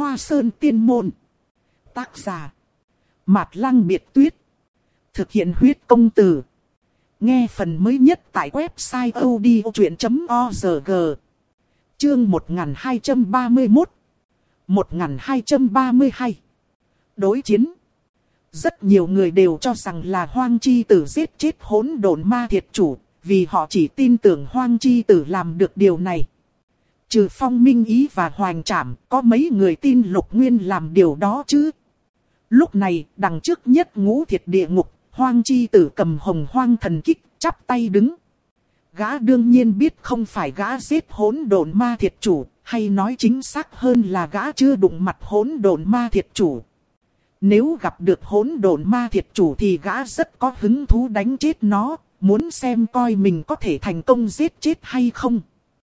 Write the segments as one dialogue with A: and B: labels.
A: Hoa Sơn Tiên Môn. Tác giả Mạt Lăng Biệt Tuyết. Thực hiện huyết công từ. Nghe phần mới nhất tại website odchuyện.org. Chương 1231 1232. Đối chiến. Rất nhiều người đều cho rằng là Hoang Chi Tử giết chết hỗn độn ma thiệt chủ, vì họ chỉ tin tưởng Hoang Chi Tử làm được điều này. Trừ Phong Minh Ý và Hoành Trảm, có mấy người tin Lục Nguyên làm điều đó chứ? Lúc này, đằng trước nhất ngũ thiệt địa ngục, Hoang Chi Tử cầm hồng hoang thần kích, chắp tay đứng. Gã đương nhiên biết không phải gã giết hỗn độn ma thiệt chủ, hay nói chính xác hơn là gã chưa đụng mặt hỗn độn ma thiệt chủ. Nếu gặp được hỗn độn ma thiệt chủ thì gã rất có hứng thú đánh chết nó, muốn xem coi mình có thể thành công giết chết hay không.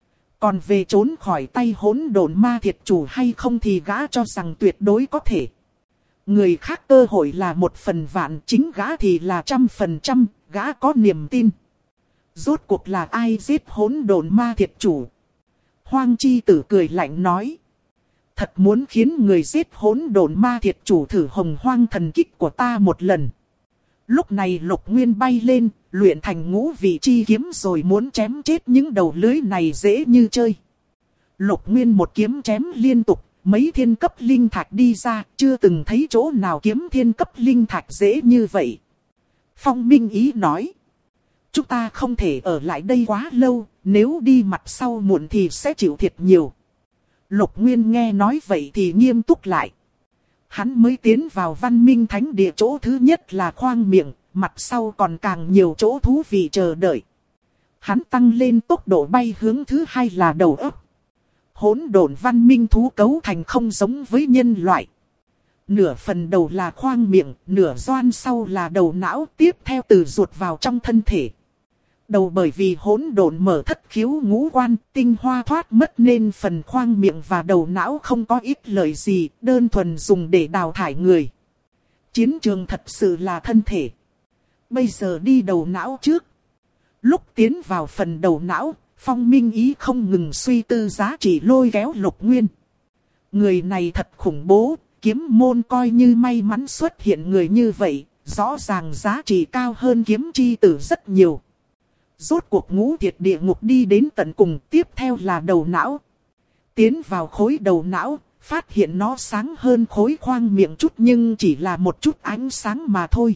A: Còn về trốn khỏi tay hỗn độn ma thiệt chủ hay không thì gã cho rằng tuyệt đối có thể. Người khác cơ hội là 1/1000, chính gã thì là 100%, gã có niềm tin. Rốt cuộc là ai giết hỗn độn ma thiệt chủ? Hoang Chi Tử cười lạnh nói. Thật muốn khiến người giết hỗn độn ma thiệt chủ thử hồng hoang thần kích của ta một lần. Lúc này Lục Nguyên bay lên, luyện thành ngũ vị chi kiếm rồi muốn chém chết những đầu lưới này dễ như chơi. Lục Nguyên một kiếm chém liên tục, mấy thiên cấp linh thạch đi ra, chưa từng thấy chỗ nào kiếm thiên cấp linh thạch dễ như vậy. Phong Minh Ý nói. Chúng ta không thể ở lại đây quá lâu, nếu đi mặt sau muộn thì sẽ chịu thiệt nhiều. Lục Nguyên nghe nói vậy thì nghiêm túc lại. Hắn mới tiến vào Văn Minh Thánh Địa, chỗ thứ nhất là khoang miệng, mặt sau còn càng nhiều chỗ thú vị chờ đợi. Hắn tăng lên tốc độ bay, hướng thứ hai là đầu óc. Hỗn độn văn minh thú cấu thành không giống với nhân loại. Nửa phần đầu là khoang miệng, nửa doan sau là đầu não, tiếp theo từ ruột vào trong thân thể. Đầu bởi vì hỗn độn mở thất khiếu ngũ quan, tinh hoa thoát mất nên phần khoang miệng và đầu não không có ích lợi gì, đơn thuần dùng để đào thải người. Chiến trường thật sự là thân thể. Bây giờ đi đầu não trước. Lúc tiến vào phần đầu não, Phong Minh Ý không ngừng suy tư giá trị lôi kéo Lục Nguyên. Người này thật khủng bố, kiếm môn coi như may mắn xuất hiện người như vậy, rõ ràng giá trị cao hơn Kiếm Chi Tử rất nhiều. Rốt cuộc ngũ thiệt địa ngục đi đến tận cùng, tiếp theo là đầu não. Tiến vào khối đầu não, phát hiện nó sáng hơn khối khoang miệng chút nhưng chỉ là một chút ánh sáng mà thôi.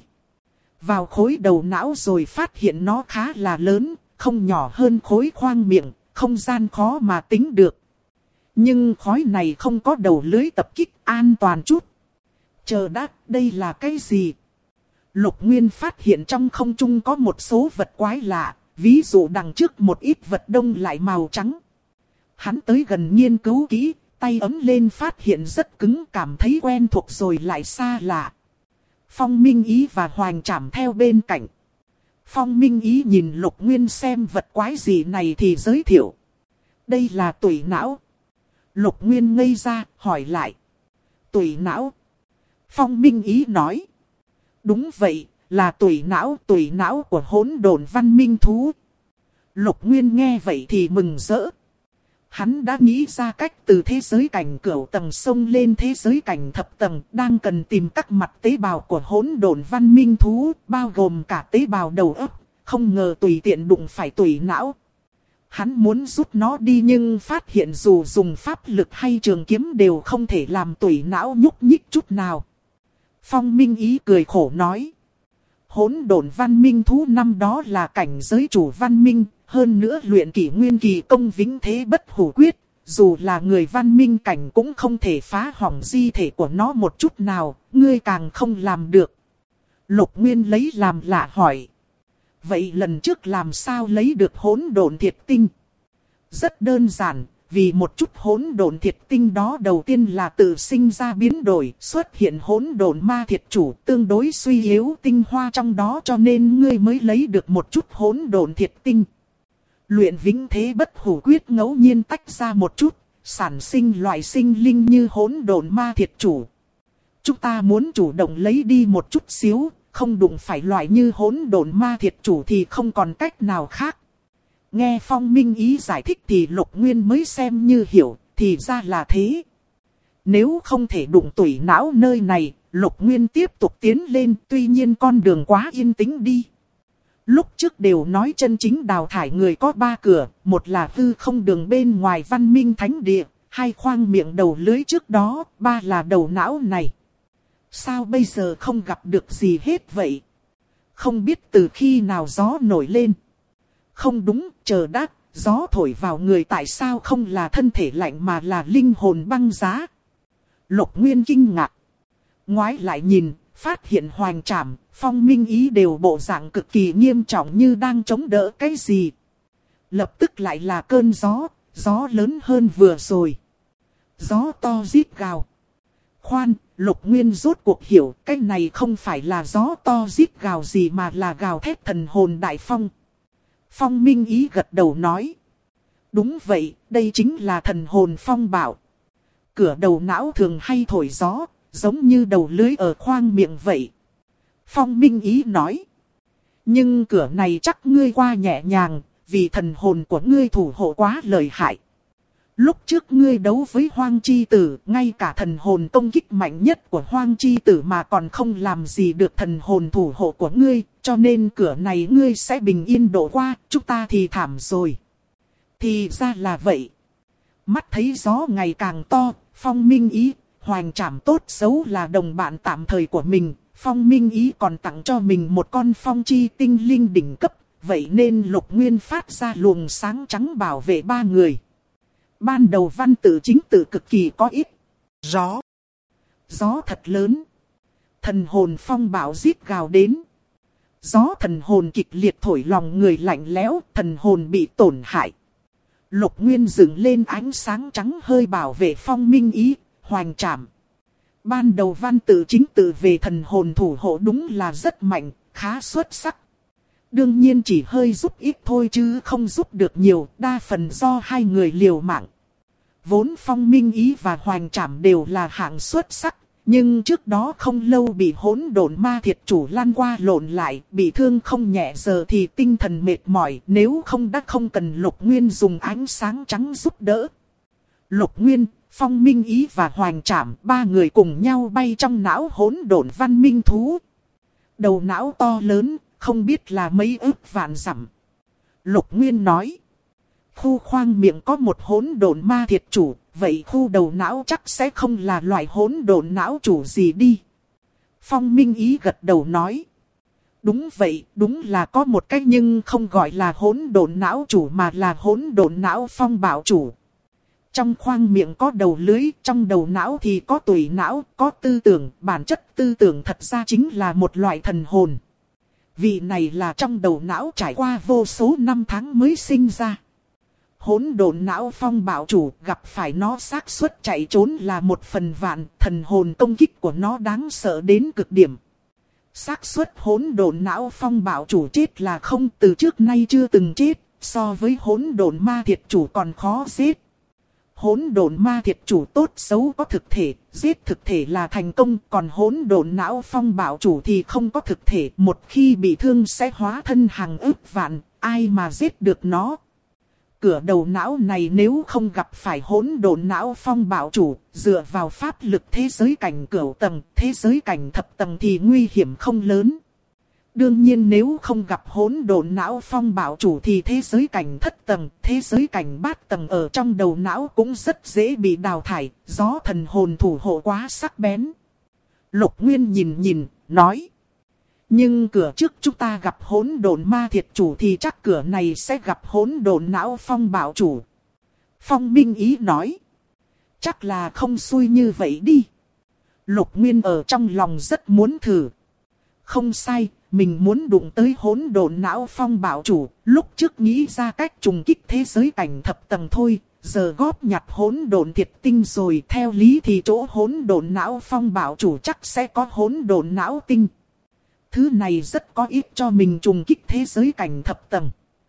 A: Vào khối đầu não rồi phát hiện nó khá là lớn, không nhỏ hơn khối khoang miệng, không gian khó mà tính được. Nhưng khối này không có đầu lưới tập kích, an toàn chút. Chờ đã, đây là cái gì? Lục Nguyên phát hiện trong không trung có một số vật quái lạ. Ví dụ đằng trước một ít vật đông lại màu trắng. Hắn tới gần nghiên cứu kỹ, tay ấm lên phát hiện rất cứng, cảm thấy quen thuộc rồi lại xa lạ. Phong Minh Ý và Hoành Trảm theo bên cạnh. Phong Minh Ý nhìn Lục Nguyên xem vật quái gì này thì giới thiệu. Đây là tủy não. Lục Nguyên ngây ra, hỏi lại. Tủy não? Phong Minh Ý nói. Đúng vậy. Là tủy não của hỗn độn văn minh thú. Lục Nguyên nghe vậy thì mừng rỡ. Hắn đã nghĩ ra cách từ thế giới cảnh cửu tầng xông lên thế giới cảnh thập tầng, đang cần tìm các mặt tế bào của hỗn độn văn minh thú, bao gồm cả tế bào đầu óc, không ngờ tùy tiện đụng phải tủy não. Hắn muốn rút nó đi nhưng phát hiện dù dùng pháp lực hay trường kiếm đều không thể làm tủy não nhúc nhích chút nào. Phong Minh Ý cười khổ nói. Hỗn độn văn minh thú năm đó là cảnh giới chủ văn minh, hơn nữa luyện kỷ nguyên kỳ công vĩnh thế bất hủ quyết, dù là người văn minh cảnh cũng không thể phá hỏng di thể của nó một chút nào, ngươi càng không làm được. Lục Nguyên lấy làm lạ hỏi. Vậy lần trước làm sao lấy được hỗn độn thiệt tinh? Rất đơn giản. Vì một chút hỗn độn thiệt tinh đó đầu tiên là tự sinh ra biến đổi, xuất hiện hỗn độn ma thiệt chủ tương đối suy yếu tinh hoa trong đó cho nên ngươi mới lấy được một chút hỗn độn thiệt tinh. Luyện vĩnh thế bất hủ quyết ngẫu nhiên tách ra một chút, sản sinh loại sinh linh như hỗn độn ma thiệt chủ. Chúng ta muốn chủ động lấy đi một chút xíu, không đụng phải loại như hỗn độn ma thiệt chủ thì không còn cách nào khác. Nghe Phong Minh Ý giải thích thì Lục Nguyên mới xem như hiểu, thì ra là thế. Nếu không thể đụng tủy não nơi này, Lục Nguyên tiếp tục tiến lên, tuy nhiên con đường quá yên tĩnh đi. Lúc trước đều nói chân chính đào thải người có 3 cửa, một là hư không đường bên ngoài văn minh thánh địa, 2 khoang miệng đầu lưới trước đó, 3 là đầu não này. Sao bây giờ không gặp được gì hết vậy? Không biết từ khi nào gió nổi lên. Không đúng, chờ đã, gió thổi vào người tại sao không là thân thể lạnh mà là linh hồn băng giá. Lục Nguyên kinh ngạc. Ngoái lại nhìn, phát hiện Hoành Trảm, Phong Minh Ý đều bộ dạng cực kỳ nghiêm trọng như đang chống đỡ cái gì. Lập tức lại là cơn gió, gió lớn hơn vừa rồi. Gió to rít gào. Khoan, Lục Nguyên rốt cuộc hiểu, cái này không phải là gió to rít gào gì mà là gào thét thần hồn đại phong. Phong Minh Ý gật đầu nói. Đúng vậy, đây chính là thần hồn phong bạo. Cửa đầu não thường hay thổi gió, giống như đầu lưới ở khoang miệng vậy. Phong Minh Ý nói. Nhưng cửa này chắc ngươi qua nhẹ nhàng, vì thần hồn của ngươi thủ hộ quá lợi hại. Lúc trước ngươi đấu với Hoang Chi Tử, ngay cả thần hồn công kích mạnh nhất của Hoang Chi Tử mà còn không làm gì được thần hồn thủ hộ của ngươi, cho nên cửa này ngươi sẽ bình yên độ qua, chúng ta thì thảm rồi. Thì ra là vậy. Mắt thấy gió ngày càng to, Phong Minh Ý, Hoành Trảm tốt xấu là đồng bạn tạm thời của mình, Phong Minh Ý còn tặng cho mình một con phong chi tinh linh đỉnh cấp, vậy nên Lục Nguyên phát ra luồng sáng trắng bảo vệ 3 người. Ban đầu văn tự chính tự cực kỳ có ít. Gió. Gió thật lớn. Thần hồn phong bạo rít gào đến. Gió thần hồn kịch liệt thổi lòng người lạnh lẽo, thần hồn bị tổn hại. Lục Nguyên dựng lên ánh sáng trắng hơi bảo vệ Phong Minh Ý, Hoành Trảm. Ban đầu văn tự chính tự về thần hồn thủ hộ đúng là rất mạnh, khá xuất sắc. Đương nhiên chỉ hơi giúp ít thôi chứ không giúp được nhiều, đa phần do 2 người liều mạng. Vốn Phong Minh Ý và Hoành Trảm đều là hạng xuất sắc, nhưng trước đó không lâu bị hỗn độn ma thiệt chủ lan qua lộn lại, bị thương không nhẹ, giờ thì tinh thần mệt mỏi, nếu không đã không cần Lục Nguyên dùng ánh sáng trắng giúp đỡ. Lục Nguyên, Phong Minh Ý và Hoành Trảm, 3 người cùng nhau bay trong não hỗn độn văn minh thú. Đầu não to lớn, không biết là mấy ức vạn dặm. Lục Nguyên nói. Khu khoang miệng có một hỗn độn ma thiệt chủ, vậy khu đầu não chắc sẽ không là loại hỗn độn não chủ gì đi. Phong Minh Ý gật đầu nói. Đúng vậy, đúng là có một cách nhưng không gọi là hỗn độn não chủ mà là hỗn độn não phong bạo chủ. Trong khoang miệng có đầu lưới, trong đầu não thì có tủy não, có tư tưởng, bản chất tư tưởng thật ra chính là một loại thần hồn. Vị này là trong đầu não trải qua vô số năm tháng mới sinh ra. Hỗn độn não phong bạo chủ, gặp phải nó xác suất chạy trốn là 1 phần vạn, thần hồn công kích của nó đáng sợ đến cực điểm. Xác suất hỗn độn não phong bạo chủ chết là không, từ trước nay chưa từng chết, so với hỗn độn ma thiệt chủ còn khó giết. Hỗn độn ma thiệt chủ tốt xấu có thực thể, giết thực thể là thành công, còn hỗn độn não phong bạo chủ thì không có thực thể, một khi bị thương sẽ hóa thân hàng ức vạn, ai mà giết được nó. Cửa đầu não này nếu không gặp phải hỗn độn não phong bạo chủ, dựa vào pháp lực thế giới cảnh cửu tầng, thế giới cảnh thập tầng thì nguy hiểm không lớn. Đương nhiên nếu không gặp hỗn độn não phong bạo chủ thì thế giới cảnh thất tầng, thế giới cảnh bát tầng ở trong đầu não cũng rất dễ bị đào thải, gió thần hồn thủ hộ quá sắc bén. Lục Nguyên nhìn, nói. Nhưng cửa trước chúng ta gặp hỗn độn ma thiệt chủ thì chắc cửa này sẽ gặp hỗn độn não phong bạo chủ. Phong Minh Ý nói. Chắc là không xui như vậy đi. Lục Nguyên ở trong lòng rất muốn thử. Không sai, mình muốn đụng tới hỗn độn não phong bạo chủ, lúc trước nghĩ ra cách trùng kích thế giới cảnh thập tầng thôi, giờ góp nhặt hỗn độn thiệt tinh rồi, theo lý thì chỗ hỗn độn não phong bạo chủ chắc sẽ có hỗn độn não tinh. Thứ này rất có ích cho mình trùng kích thế giới cảnh thập tầng.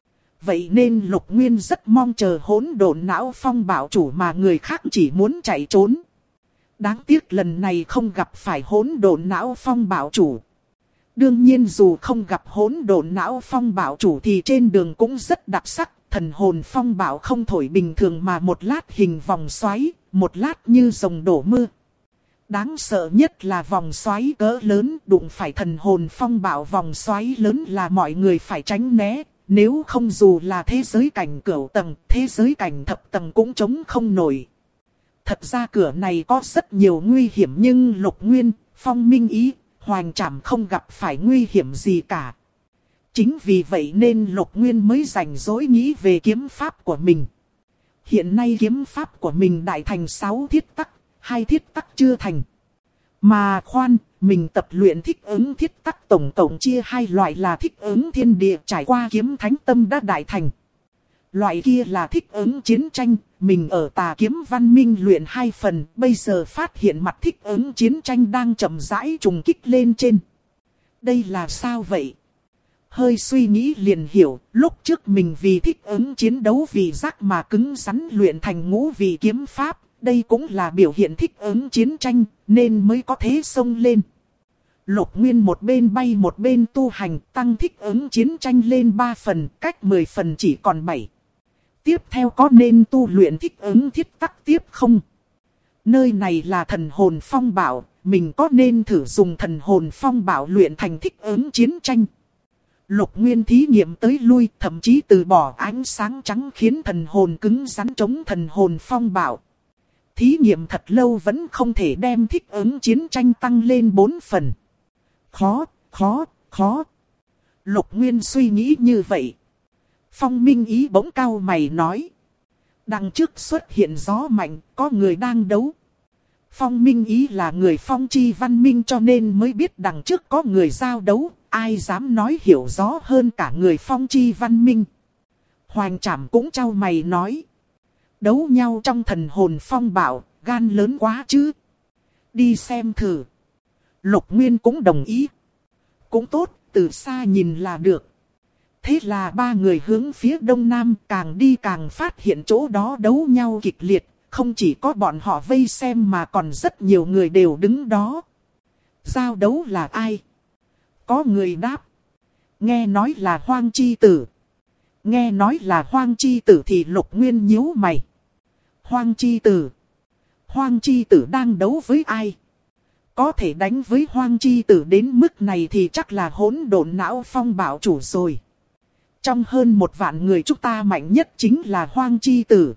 A: Vậy nên Lục Nguyên rất mong chờ hỗn độn não phong bạo chủ mà người khác chỉ muốn chạy trốn. Đáng tiếc lần này không gặp phải hỗn độn não phong bạo chủ. Đương nhiên dù không gặp hỗn độn não phong bạo chủ thì trên đường cũng rất đặc sắc. Thần hồn phong bạo không thổi bình thường mà một lát hình vòng xoáy, một lát như rồng đổ mưa. Đáng sợ nhất là vòng xoáy cỡ lớn, đụng phải thần hồn phong bạo vòng xoáy lớn là mọi người phải tránh né. Nếu không dù là thế giới cảnh cửu tầng, thế giới cảnh thập tầng cũng chống không nổi. Thật ra cửa này có rất nhiều nguy hiểm nhưng Lục Nguyên, Phong Minh Ý, Hoành Trảm không gặp phải nguy hiểm gì cả. Chính vì vậy nên Lục Nguyên mới rảnh rỗi nghĩ về kiếm pháp của mình. Hiện nay kiếm pháp của mình đại thành 6 thiết tắc, 2 thiết tắc chưa thành. Mà khoan, mình tập luyện thích ứng thiết tắc tổng cộng chia 2 loại là thích ứng thiên địa trải qua kiếm thánh tâm đã đại thành. Loại kia là thích ứng chiến tranh, mình ở Tà Kiếm Văn Minh luyện 2 phần, bây giờ phát hiện mặt thích ứng chiến tranh đang chậm rãi trùng kích lên trên. Đây là sao vậy? Hơi suy nghĩ liền hiểu, lúc trước mình vì thích ứng chiến đấu vì giác mà cứng rắn luyện thành ngũ vị kiếm pháp, đây cũng là biểu hiện thích ứng chiến tranh, nên mới có thế xông lên. Lục Nguyên một bên bay một bên tu hành, tăng thích ứng chiến tranh lên 3 phần, cách 10 phần chỉ còn 7. Tiếp theo có nên tu luyện thích ứng thiết tắc tiếp không? Nơi này là thần hồn phong bảo, mình có nên thử dùng thần hồn phong bảo luyện thành thích ứng chiến tranh? Lục Nguyên thí nghiệm tới lui, thậm chí từ bỏ ánh sáng trắng khiến thần hồn cứng rắn chống thần hồn phong bảo. Thí nghiệm thật lâu vẫn không thể đem thích ứng chiến tranh tăng lên 4 phần. Khó. Lục Nguyên suy nghĩ như vậy. Phong Minh Ý bỗng cau mày nói. Đằng trước xuất hiện gió mạnh, có người đang đấu. Phong Minh Ý là người phong chi văn minh cho nên mới biết đằng trước có người giao đấu. Ai dám nói hiểu rõ hơn cả người phong chi văn minh. Hoành Trảm cũng cau mày nói. Đấu nhau trong thần hồn phong bạo, gan lớn quá chứ. Đi xem thử. Lục Nguyên cũng đồng ý. Cũng tốt, từ xa nhìn là được. Thế là 3 người hướng phía đông nam, càng đi càng phát hiện chỗ đó đấu nhau kịch liệt. Không chỉ có bọn họ vây xem mà còn rất nhiều người đều đứng đó. Giao đấu là ai? Có người đáp. Nghe nói là Hoang Chi Tử. Nghe nói là Hoang Chi Tử thì Lục Nguyên nhíu mày. Hoang Chi Tử. Hoang Chi Tử đang đấu với ai? Có thể đánh với Hoang Chi Tử đến mức này thì chắc là Hỗn Độn Não Phong bảo chủ rồi. Trong hơn 1 vạn người chúng ta mạnh nhất chính là Hoang Chi Tử.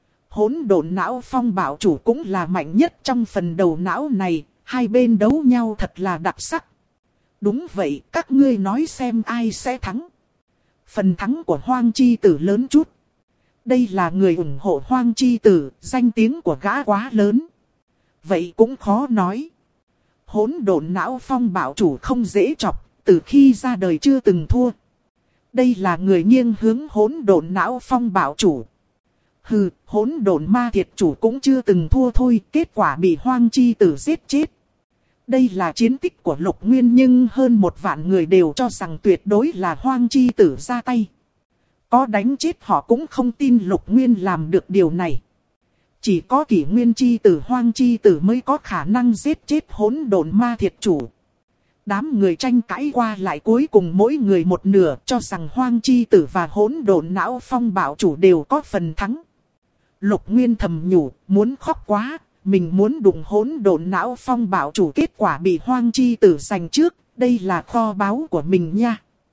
A: Hỗn Độn Não Phong bảo chủ cũng là mạnh nhất trong phần đầu não này. Hai bên đấu nhau thật là đặc sắc. Đúng vậy, các ngươi nói xem ai sẽ thắng. Phần thắng của Hoang Chi Tử lớn chút. Đây là người ủng hộ Hoang Chi Tử, danh tiếng của gã quá lớn. Vậy cũng khó nói. Hỗn Độn Não Phong bảo chủ không dễ chọc, từ khi ra đời chưa từng thua. Đây là người nghiêng hướng Hỗn Độn Não Phong bảo chủ. Hừ, Hỗn Độn Ma Thiệt chủ cũng chưa từng thua thôi, kết quả bị Hoang Chi Tử giết chết. Đây là chiến tích của Lục Nguyên nhưng hơn 1 vạn người đều cho rằng tuyệt đối là Hoang Chi Tử ra tay. Có đánh chết họ cũng không tin Lục Nguyên làm được điều này. Chỉ có Kỷ Nguyên Chi Tử Hoang Chi Tử mới có khả năng giết chết Hỗn Độn Ma Thiệt chủ. Đám người tranh cãi qua lại cuối cùng mỗi người một nửa cho rằng Hoang Chi Tử và Hỗn Độn Não Phong bảo chủ đều có phần thắng. Lục Nguyên thầm nhủ, muốn khóc quá. Mình muốn đụng Hỗn Độn Não Phong bảo chủ kết quả bị Hoang Chi Tử giành trước, đây là kho báu của mình nha.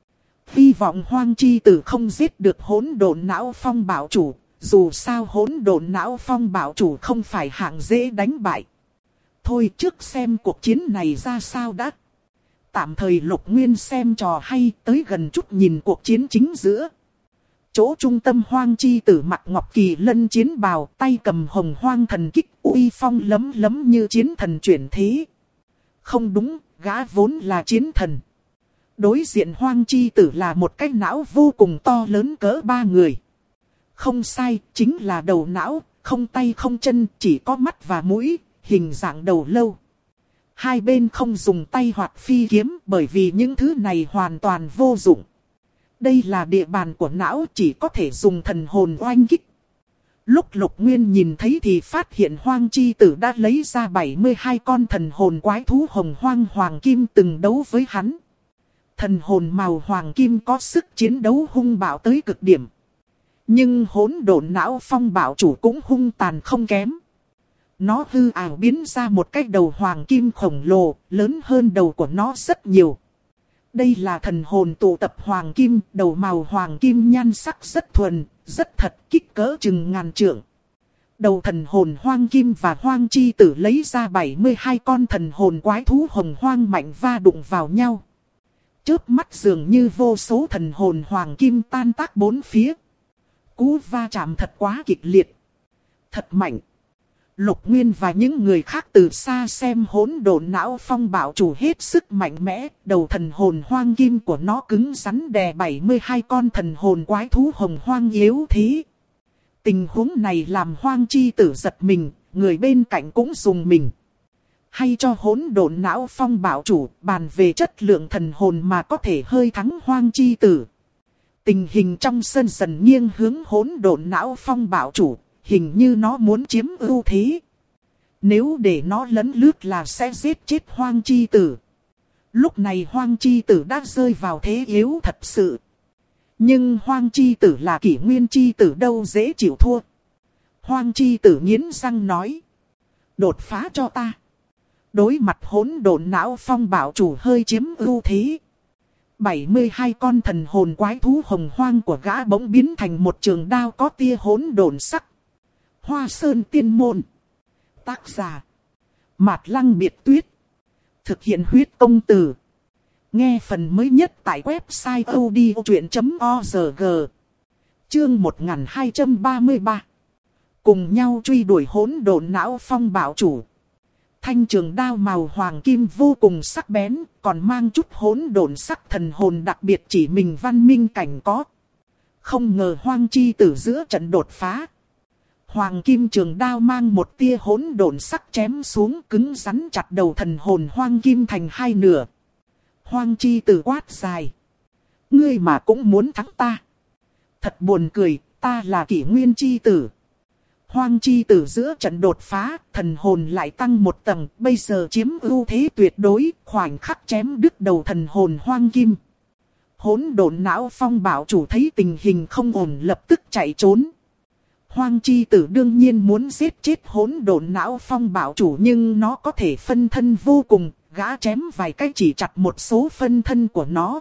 A: Hy vọng Hoang Chi Tử không giết được Hỗn Độn Não Phong bảo chủ, dù sao Hỗn Độn Não Phong bảo chủ không phải hạng dễ đánh bại. Thôi trước xem cuộc chiến này ra sao đã. Tạm thời Lục Nguyên xem trò hay, tới gần chút nhìn cuộc chiến chính giữa. Chỗ trung tâm Hoang Chi Tử mặc ngọc kỳ lân chiến bào, tay cầm hồng hoang thần kích, uy phong lấm lấm như chiến thần chuyển thế. Không đúng, gã vốn là chiến thần. Đối diện Hoang Chi Tử là một cái não vô cùng to lớn cỡ 3 người. Không sai, chính là đầu não, không tay không chân, chỉ có mắt và mũi, hình dạng đầu lâu. Hai bên không dùng tay hoặc phi kiếm bởi vì những thứ này hoàn toàn vô dụng. Đây là địa bàn của não, chỉ có thể dùng thần hồn oanh kích. Lúc Lục Nguyên nhìn thấy thì phát hiện Hoang Chi Tử đã lấy ra 72 con thần hồn quái thú hồng hoang hoàng kim từng đấu với hắn. Thần hồn màu hoàng kim có sức chiến đấu hung bạo tới cực điểm. Nhưng Hỗn Độn Não Phong bảo chủ cũng hung tàn không kém. Nó hư ảo biến ra một cái đầu hoàng kim khổng lồ, lớn hơn đầu của nó rất nhiều. Đây là thần hồn tụ tập hoàng kim, đầu màu hoàng kim nhan sắc rất thuần, rất thật, kích cỡ chừng ngàn trượng. Đầu thần hồn hoang kim và hoang chi tử lấy ra 72 con thần hồn quái thú hồng hoang mạnh va đụng vào nhau. Chớp mắt dường như vô số thần hồn hoàng kim tan tác bốn phía. Cú va chạm thật quá kịch liệt. Thật mạnh. Lục Nguyên và những người khác từ xa xem hỗn độn não phong bạo chủ hết sức mạnh mẽ. Đầu thần hồn hoang kim của nó cứng rắn đè 72 con thần hồn quái thú hồng hoang yếu thế. Tình huống này làm hoang chi tử giật mình, người bên cạnh cũng dùng mình. Hay cho hỗn độn não phong bạo chủ bàn về chất lượng thần hồn mà có thể hơi thắng hoang chi tử. Tình hình trong sân dần nghiêng hướng hỗn độn não phong bạo chủ, hình như nó muốn chiếm ưu thế. Nếu để nó lấn lướt là sẽ giết chết hoang chi tử. Lúc này hoang chi tử đã rơi vào thế yếu thật sự. Nhưng hoang chi tử là kỷ nguyên chi tử đâu dễ chịu thua. Hoang chi tử nghiến răng nói. Đột phá cho ta. Đối mặt hỗn độn não phong bạo chủ hơi chiếm ưu thế. 72 con thần hồn quái thú hồng hoang của gã bỗng biến thành một trường đao có tia hỗn độn sắc. Hoa Sơn Tiên Môn. Tác giả. Mạt Lăng Biệt Tuyết. Thực hiện huyết công từ. Nghe phần mới nhất tại website odchuyện.org. Chương 1233. Cùng nhau truy đuổi hỗn độn não phong bạo chủ. Thanh trường đao màu hoàng kim vô cùng sắc bén, còn mang chút hỗn độn sắc thần hồn đặc biệt chỉ mình văn minh cảnh có. Không ngờ hoang chi tử giữa trận đột phá. Hoàng kim trường đao mang một tia hỗn độn sắc chém xuống cứng rắn chặt đầu thần hồn hoang kim thành hai nửa. Hoang chi tử quát dài. Ngươi mà cũng muốn thắng ta. Thật buồn cười, ta là kỷ nguyên chi tử. Hoang chi tử giữa trận đột phá, thần hồn lại tăng một tầng, bây giờ chiếm ưu thế tuyệt đối, khoảnh khắc chém đứt đầu thần hồn hoang kim. Hỗn độn não phong bạo chủ thấy tình hình không ổn lập tức chạy trốn. Hoang chi tử đương nhiên muốn giết chết hỗn độn não phong bạo chủ nhưng nó có thể phân thân vô cùng, gã chém vài cái chỉ chặt một số phân thân của nó.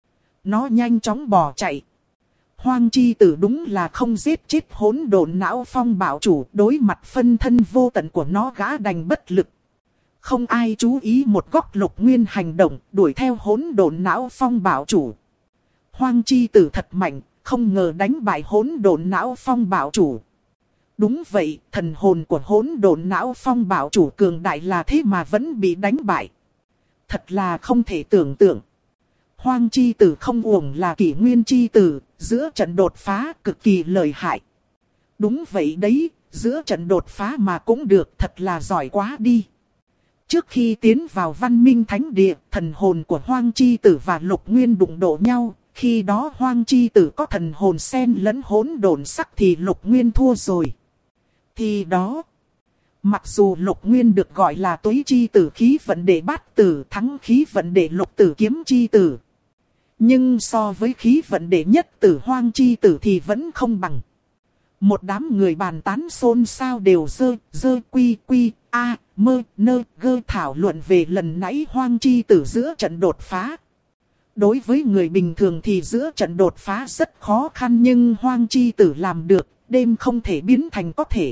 A: Nó nhanh chóng bỏ chạy. Hoang chi tử đúng là không giết chết hỗn độn não phong bạo chủ, đối mặt phân thân vô tận của nó gã đành bất lực. Không ai chú ý một góc Lục Nguyên hành động, đuổi theo hỗn độn não phong bạo chủ. Hoang chi tử thật mạnh, không ngờ đánh bại hỗn độn não phong bạo chủ. Đúng vậy, thần hồn của hỗn độn não phong bạo chủ cường đại là thế mà vẫn bị đánh bại. Thật là không thể tưởng tượng. Hoang chi tử không uổng là kỷ nguyên chi tử, giữa trận đột phá cực kỳ lợi hại. Đúng vậy đấy, giữa trận đột phá mà cũng được, thật là giỏi quá đi. Trước khi tiến vào văn minh thánh địa, thần hồn của Hoang chi tử và Lục Nguyên đụng độ nhau. Khi đó Hoang chi tử có thần hồn xen lẫn hỗn độn sắc thì Lục Nguyên thua rồi. Thì đó, mặc dù Lục Nguyên được gọi là Tuế chi tử khí vận đệ bát tử thắng khí vận đệ lục tử kiếm chi tử. Nhưng so với khí vận đệ nhất tử Hoang chi tử thì vẫn không bằng. Một đám người bàn tán xôn xao đều dơ quy a mơ nơ gơ thảo luận về lần nãy Hoang chi tử giữa trận đột phá. Đối với người bình thường thì giữa trận đột phá rất khó khăn nhưng Hoang chi tử làm được, đêm không thể biến thành có thể.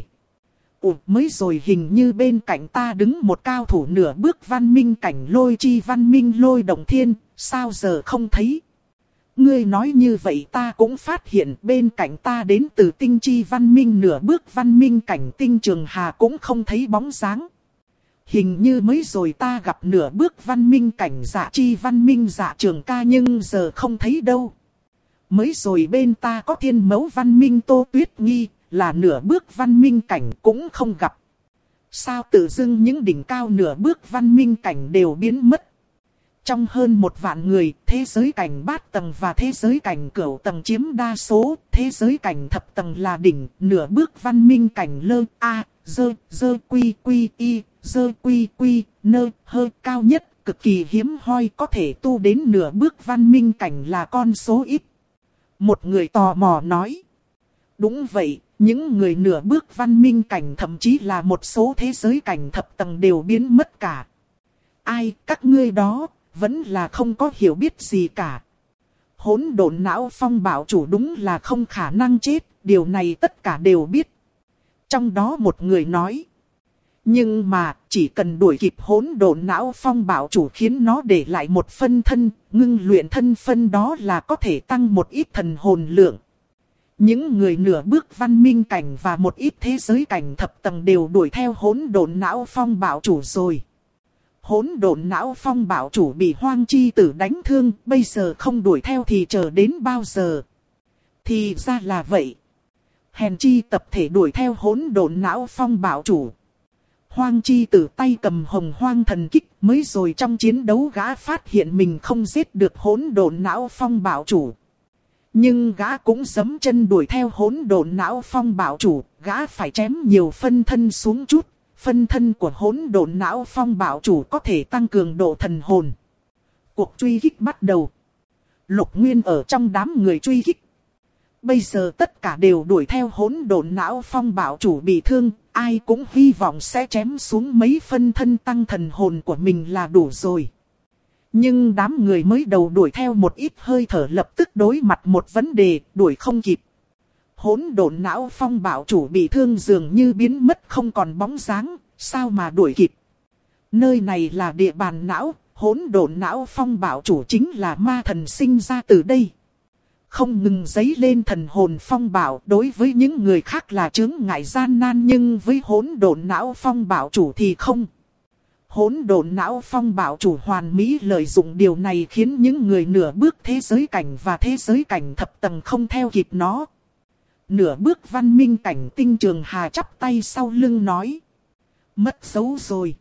A: Mới rồi hình như bên cạnh ta đứng một cao thủ nửa bước văn minh cảnh Lôi Chi văn minh Lôi Động Thiên, sao giờ không thấy? Ngươi nói như vậy ta cũng phát hiện bên cạnh ta đến từ Tinh Chi văn minh nửa bước văn minh cảnh Tinh Trường Hà cũng không thấy bóng dáng. Hình như mới rồi ta gặp nửa bước văn minh cảnh Dạ Chi văn minh Dạ Trường Ca nhưng giờ không thấy đâu. Mới rồi bên ta có Thiên Mẫu văn minh Tô Tuyết Nghi, là nửa bước văn minh cảnh cũng không gặp. Sao tự dưng những đỉnh cao nửa bước văn minh cảnh đều biến mất? Trong hơn 1 vạn người, thế giới cảnh bát tầng và thế giới cảnh cửu tầng chiếm đa số, thế giới cảnh thập tầng là đỉnh, nửa bước văn minh cảnh lơ, a, dơ quy y, dơ quy nơ, hơi cao nhất, cực kỳ hiếm hoi có thể tu đến nửa bước văn minh cảnh là con số ít. Một người tò mò nói. Đúng vậy, Những người nửa bước văn minh cảnh thậm chí là một số thế giới cảnh thập tầng đều biến mất cả. Ai, các ngươi đó, vẫn là không có hiểu biết gì cả. Hỗn độn não phong bảo chủ đúng là không khả năng chết, điều này tất cả đều biết. Trong đó một người nói. Nhưng mà, chỉ cần đuổi kịp hỗn độn não phong bảo chủ khiến nó để lại một phân thân, ngưng luyện thân phân đó là có thể tăng một ít thần hồn lượng. Những người nửa bước văn minh cảnh và một ít thế giới cảnh thập tầng đều đuổi theo hỗn độn não phong bảo chủ rồi. Hỗn độn não phong bảo chủ bị Hoang Chi Tử đánh thương, bây giờ không đuổi theo thì chờ đến bao giờ? Thì ra là vậy. Hèn chi tập thể đuổi theo hỗn độn não phong bảo chủ. Hoang Chi Tử tay cầm hồng hoang thần kích, mới rồi trong chiến đấu gã phát hiện mình không giết được hỗn độn não phong bảo chủ. Nhưng gã cũng giẫm chân đuổi theo hỗn độn não phong bảo chủ, gã phải chém nhiều phân thân xuống chút. Phân thân của hỗn độn não phong bảo chủ có thể tăng cường độ thần hồn. Cuộc truy kích bắt đầu. Lục Nguyên ở trong đám người truy kích. Bây giờ tất cả đều đuổi theo hỗn độn não phong bảo chủ bị thương. Ai cũng hy vọng sẽ chém xuống mấy phân thân tăng thần hồn của mình là đủ rồi. Nhưng đám người mới đầu đuổi theo một ít hơi thở lập tức đối mặt một vấn đề, đuổi không kịp. Hỗn độn não phong bảo chủ bị thương dường như biến mất không còn bóng dáng, sao mà đuổi kịp. Nơi này là địa bàn não, hỗn độn não phong bảo chủ chính là ma thần sinh ra từ đây. Không ngừng dấy lên thần hồn phong bảo, đối với những người khác là chướng ngại gian nan nhưng với hỗn độn não phong bảo chủ thì không. Hỗn độn não phong bảo chủ hoàn mỹ lợi dụng điều này khiến những người nửa bước thế giới cảnh và thế giới cảnh thập tầng không theo kịp nó. Nửa bước văn minh cảnh Tinh Trường Hà chắp tay sau lưng nói. Mất dấu rồi.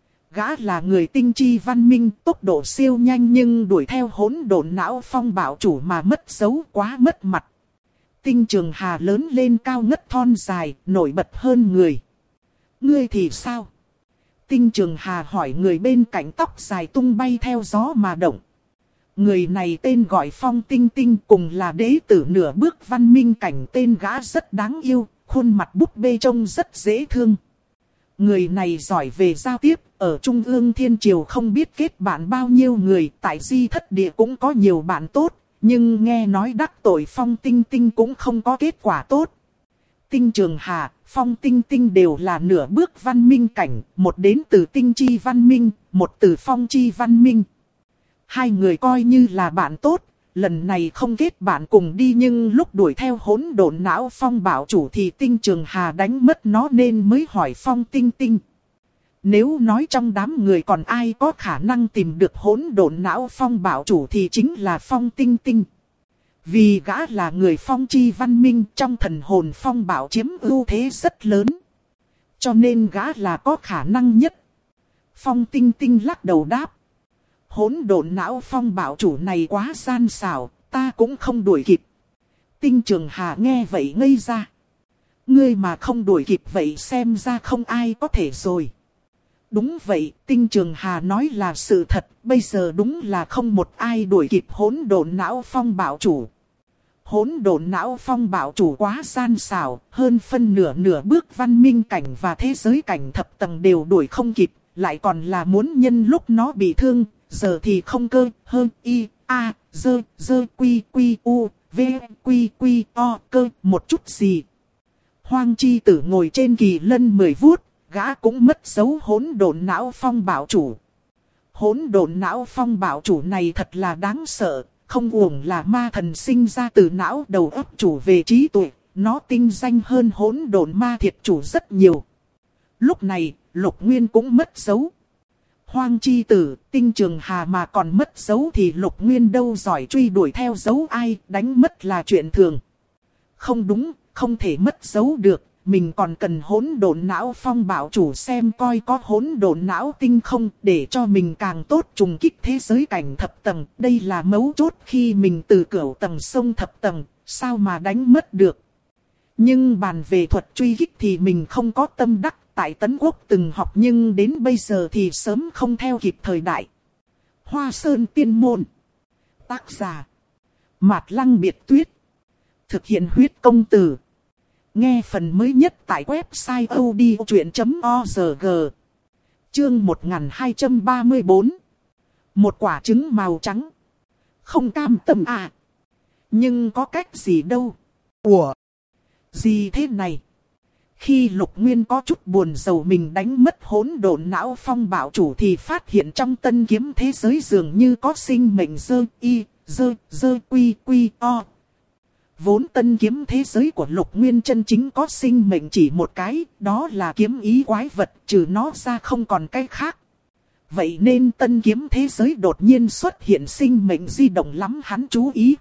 A: Gã là người tinh chi văn minh, tốc độ siêu nhanh nhưng đuổi theo hỗn độn não phong bảo chủ mà mất dấu quá mất mặt. Tinh Trường Hà lớn lên cao ngất thon dài, nổi bật hơn người. Ngươi thì sao? Tinh Trường Hà hỏi người bên cạnh, tóc dài tung bay theo gió mà động. Người này tên gọi Phong Tinh Tinh, cùng là đế tử nửa bước văn minh cảnh, tên gã rất đáng yêu, khuôn mặt búp bê trông rất dễ thương. Người này giỏi về giao tiếp, ở Trung ương Thiên Triều không biết kết bạn bao nhiêu người, tại Di Thất Địa cũng có nhiều bạn tốt, nhưng nghe nói đắc tội Phong Tinh Tinh cũng không có kết quả tốt. Tinh Trường Hà, Phong Tinh Tinh đều là nửa bước văn minh cảnh, một đến từ Tinh Chi Văn Minh, một từ Phong Chi Văn Minh. Hai người coi như là bạn tốt, lần này không kết bạn cùng đi nhưng lúc đuổi theo hỗn độn não phong bảo chủ thì Tinh Trường Hà đánh mất nó nên mới hỏi Phong Tinh Tinh. Nếu nói trong đám người còn ai có khả năng tìm được hỗn độn não phong bảo chủ thì chính là Phong Tinh Tinh. Vì gã là người Phong Chi Văn Minh, trong thần hồn phong bảo chiếm ưu thế rất lớn. Cho nên gã là có khả năng nhất. Phong Tinh Tinh lắc đầu đáp. Hỗn độn não phong bảo chủ này quá gian xảo, ta cũng không đuổi kịp. Tinh Trường Hà nghe vậy ngây ra. Ngươi mà không đuổi kịp vậy xem ra không ai có thể rồi. Đúng vậy, Tinh Trường Hà nói là sự thật, bây giờ đúng là không một ai đuổi kịp hỗn độn não phong bảo chủ. Hỗn độn não phong bảo chủ quá gian xảo, hơn phân nửa bước văn minh cảnh và thế giới cảnh thập tầng đều đuổi không kịp, lại còn là muốn nhân lúc nó bị thương, giờ thì không cơ, hơn y, a, dơ, quy, u, v, quy, o, cơ, một chút gì. Hoang Chi Tử ngồi trên kỳ lân 10 vuốt, gã cũng mất dấu hỗn độn não phong bảo chủ. Hỗn độn não phong bảo chủ này thật là đáng sợ, không uổng là ma thần sinh ra từ não đầu óc chủ về trí tuệ, nó tinh danh hơn hỗn độn ma thiệt chủ rất nhiều. Lúc này, Lục Nguyên cũng mất dấu. Hoang Chi Tử, Tinh Trường Hà mà còn mất dấu thì Lục Nguyên đâu giỏi truy đuổi theo dấu ai, đánh mất là chuyện thường. Không đúng, không thể mất dấu được, mình còn cần hỗn độn não phong bảo chủ xem coi có hỗn độn não tinh không, để cho mình càng tốt trùng kích thế giới cảnh thập tầng. Đây là mấu chốt khi mình từ cửu tầng sông thập tầng, sao mà đánh mất được. Nhưng bàn về thuật truy kích thì mình không có tâm đắc. Tại Tấn Quốc từng học nhưng đến bây giờ thì sớm không theo kịp thời đại. Hoa Sơn Tiên Môn. Tác giả Mạt Lăng Biệt Tuyết. Thực hiện huyết công từ. Nghe phần mới nhất tại website odchuyện.org. Chương 1234. Một quả trứng màu trắng. Không cam tâm à. Nhưng có cách gì đâu. Ủa? Gì thế này? Khi Lục Nguyên có chút buồn rầu mình đánh mất hỗn độn não phong bạo chủ thì phát hiện trong tân kiếm thế giới dường như có sinh mệnh quy o. Vốn tân kiếm thế giới của Lục Nguyên chân chính có sinh mệnh chỉ một cái, đó là kiếm ý quái vật, trừ nó ra không còn cái khác. Vậy nên tân kiếm thế giới đột nhiên xuất hiện sinh mệnh di động lắm hắn chú ý.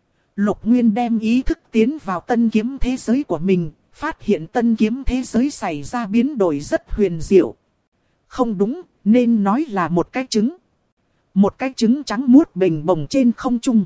A: Lục Nguyên đem ý thức tiến vào tân kiếm thế giới của mình, phát hiện tân kiếm thế giới xảy ra biến đổi rất huyền diệu. Không đúng, nên nói là một cái trứng. Một cái trứng trắng muốt bềnh bồng trên không trung.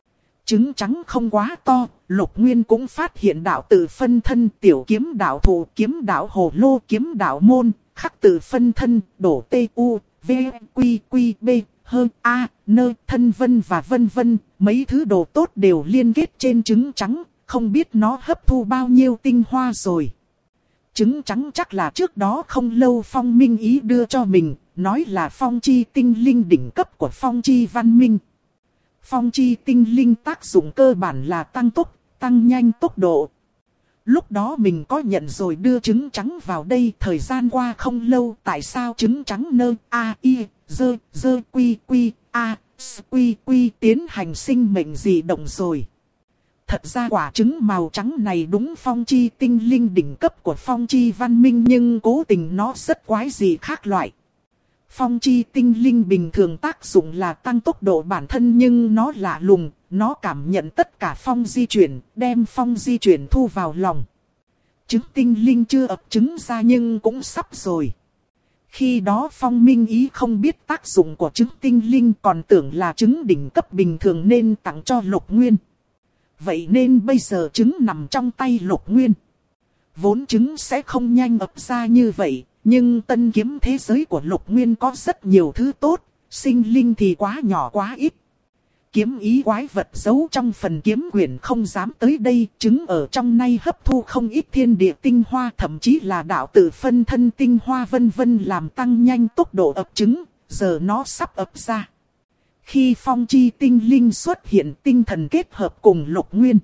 A: Trứng trắng không quá to, Lục Nguyên cũng phát hiện đạo tự phân thân, tiểu kiếm đạo thụ, kiếm đạo hồ lô, kiếm đạo môn, khắc tự phân thân, đổ tu, v, quy, b, hơn a, nơ, thân vân và vân vân, mấy thứ đồ tốt đều liên kết trên trứng trắng, không biết nó hấp thu bao nhiêu tinh hoa rồi. Trứng trắng chắc là trước đó không lâu Phong Minh Ý đưa cho mình, nói là phong chi tinh linh đỉnh cấp của phong chi văn minh. Phong chi tinh linh tác dụng cơ bản là tăng tốc, tăng nhanh tốc độ. Lúc đó mình có nhận rồi đưa trứng trắng vào đây, thời gian qua không lâu, tại sao trứng trắng nơ a i dơ quy a quy tiến hành sinh mệnh dị động rồi. Thật ra quả trứng màu trắng này đúng phong chi tinh linh đỉnh cấp của phong chi văn minh, nhưng cố tình nó rất quái dị khác loại. Phong chi tinh linh bình thường tác dụng là tăng tốc độ bản thân, nhưng nó lạ lùng, nó cảm nhận tất cả phong di chuyển, đem phong di chuyển thu vào lòng. Trứng tinh linh chưa ấp trứng ra nhưng cũng sắp rồi. Khi đó Phong Minh Ý không biết tác dụng của trứng tinh linh, còn tưởng là trứng đỉnh cấp bình thường nên tặng cho Lục Nguyên. Vậy nên bây giờ trứng nằm trong tay Lục Nguyên. Vốn trứng sẽ không nhanh ấp ra như vậy, nhưng tân kiếm thế giới của Lục Nguyên có rất nhiều thứ tốt, sinh linh thì quá nhỏ quá ít. Kiếm ý quái vật giấu trong phần kiếm quyển không dám tới đây, trứng ở trong nay hấp thu không ít thiên địa tinh hoa, thậm chí là đạo tự phân thân tinh hoa vân vân, làm tăng nhanh tốc độ ấp trứng, giờ nó sắp ấp ra. Khi phong chi tinh linh xuất hiện, tinh thần kết hợp cùng Lục Nguyên.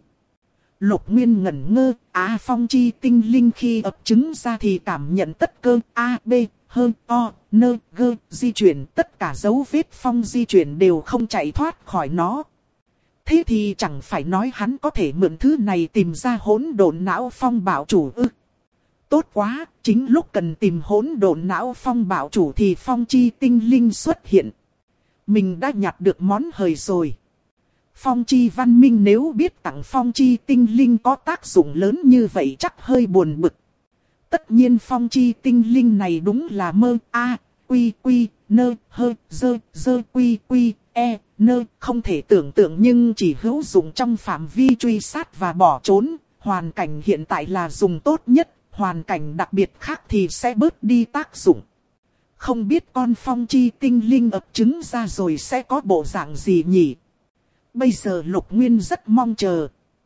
A: Lục Nguyên ngẩn ngơ, phong chi tinh linh khi ấp trứng ra thì cảm nhận tất cơ A, B, hơn O, N, G, di chuyển, tất cả dấu vết phong di chuyển đều không chạy thoát khỏi nó. Thế thì chẳng phải nói hắn có thể mượn thứ này tìm ra hỗn độn não phong bảo chủ ư? Tốt quá, chính lúc cần tìm hỗn độn não phong bảo chủ thì phong chi tinh linh xuất hiện. Mình đã nhặt được món hời rồi. Phong chi văn minh nếu biết tặng phong chi tinh linh có tác dụng lớn như vậy chắc hơi buồn bực. Tất nhiên phong chi tinh linh này đúng là mơ a quy nơ hơ dơ quy nơ, không thể tưởng tượng nhưng chỉ hữu dụng trong phạm vi truy sát và bỏ trốn. Hoàn cảnh hiện tại là dùng tốt nhất, hoàn cảnh đặc biệt khác thì sẽ bớt đi tác dụng. Không biết con phong chi tinh linh ấp trứng ra rồi sẽ có bộ dạng gì nhỉ? Bây giờ Lục Nguyên rất mong chờ.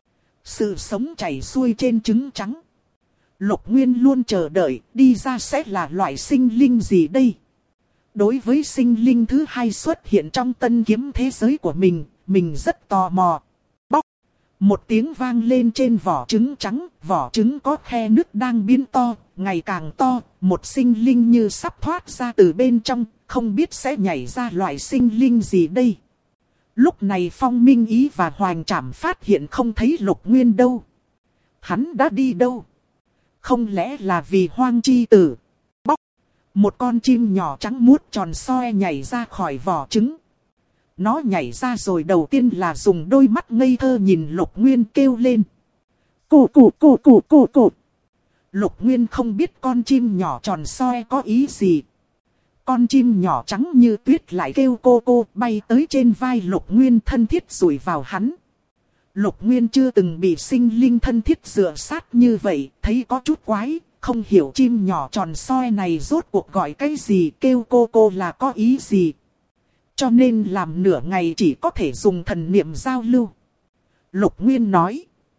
A: Sự sống chảy xuôi trên trứng trắng. Lục Nguyên luôn chờ đợi đi ra sẽ là loại sinh linh gì đây? Đối với sinh linh thứ hai xuất hiện trong tân kiếm thế giới của mình rất tò mò. Bóc! Một tiếng vang lên trên vỏ trứng trắng, vỏ trứng có khe nứt đang biến to, ngày càng to, một sinh linh như sắp thoát ra từ bên trong, không biết sẽ nhảy ra loại sinh linh gì đây? Lúc này Phong Minh Ý và Hoành Trảm phát hiện không thấy Lục Nguyên đâu. Hắn đã đi đâu? Không lẽ là vì Hoang Chi Tử? Bóc! Một con chim nhỏ trắng muốt tròn soi nhảy ra khỏi vỏ trứng. Nó nhảy ra rồi đầu tiên là dùng đôi mắt ngây thơ nhìn Lục Nguyên kêu lên. Cụ. Lục Nguyên không biết con chim nhỏ tròn soi có ý gì. Con chim nhỏ trắng như tuyết lại kêu cô bay tới trên vai Lục Nguyên thân thiết rủi vào hắn. Lục Nguyên chưa từng bị sinh linh thân thiết dựa sát như vậy, thấy có chút quái, không hiểu chim nhỏ tròn soi này rốt cuộc gọi cái gì, kêu cô là có ý gì. Cho nên làm nửa ngày chỉ có thể dùng thần niệm giao lưu. Lục Nguyên nói.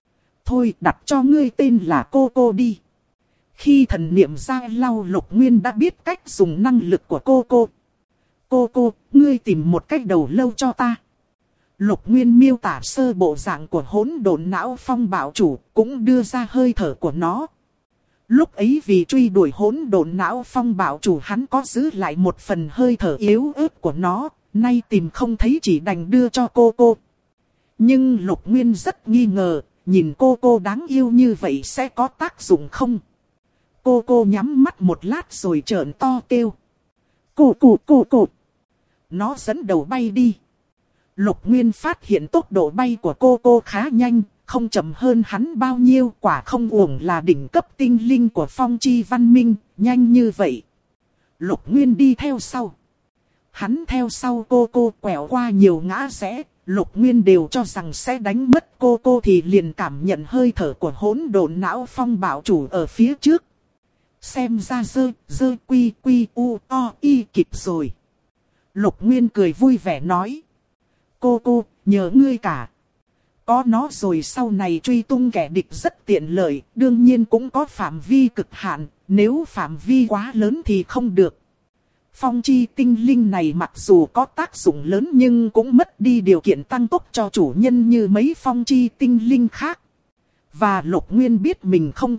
A: Thôi đặt cho ngươi tên là cô cô đi. Khi thần niệm ra lau, Lục Nguyên đã biết cách dùng năng lực của cô cô. Cô cô, ngươi tìm một cách đầu lâu cho ta. Lục Nguyên miêu tả sơ bộ dạng của hỗn độn não phong bạo chủ, cũng đưa ra hơi thở của nó. Lúc ấy vì truy đuổi hỗn độn não phong bạo chủ, hắn có giữ lại một phần hơi thở yếu ớt của nó, nay tìm không thấy chỉ đành đưa cho cô cô. Nhưng Lục Nguyên rất nghi ngờ, nhìn cô cô đáng yêu như vậy sẽ có tác dụng không? Cô cô nhắm mắt một lát rồi trợn to kêu. Cô. Nó dẫn đầu bay đi. Lục Nguyên phát hiện tốc độ bay của cô cô khá nhanh, không chậm hơn hắn bao nhiêu, quả không uổng là đỉnh cấp tinh linh của phong chi văn minh, nhanh như vậy. Lục Nguyên đi theo sau. Hắn theo sau cô cô quẹo qua nhiều ngã rẽ, Lục Nguyên đều cho rằng sẽ đánh mất cô cô thì liền cảm nhận hơi thở của hỗn độn não phong bạo chủ ở phía trước. Xem ra dơ quy u o y kịp rồi. Lục Nguyên cười vui vẻ nói. Cô, nhớ ngươi cả. Có nó rồi sau này truy tung kẻ địch rất tiện lợi, đương nhiên cũng có phạm vi cực hạn, nếu phạm vi quá lớn thì không được. Phong chi tinh linh này mặc dù có tác dụng lớn nhưng cũng mất đi điều kiện tăng tốc cho chủ nhân như mấy phong chi tinh linh khác. Và Lục Nguyên biết mình không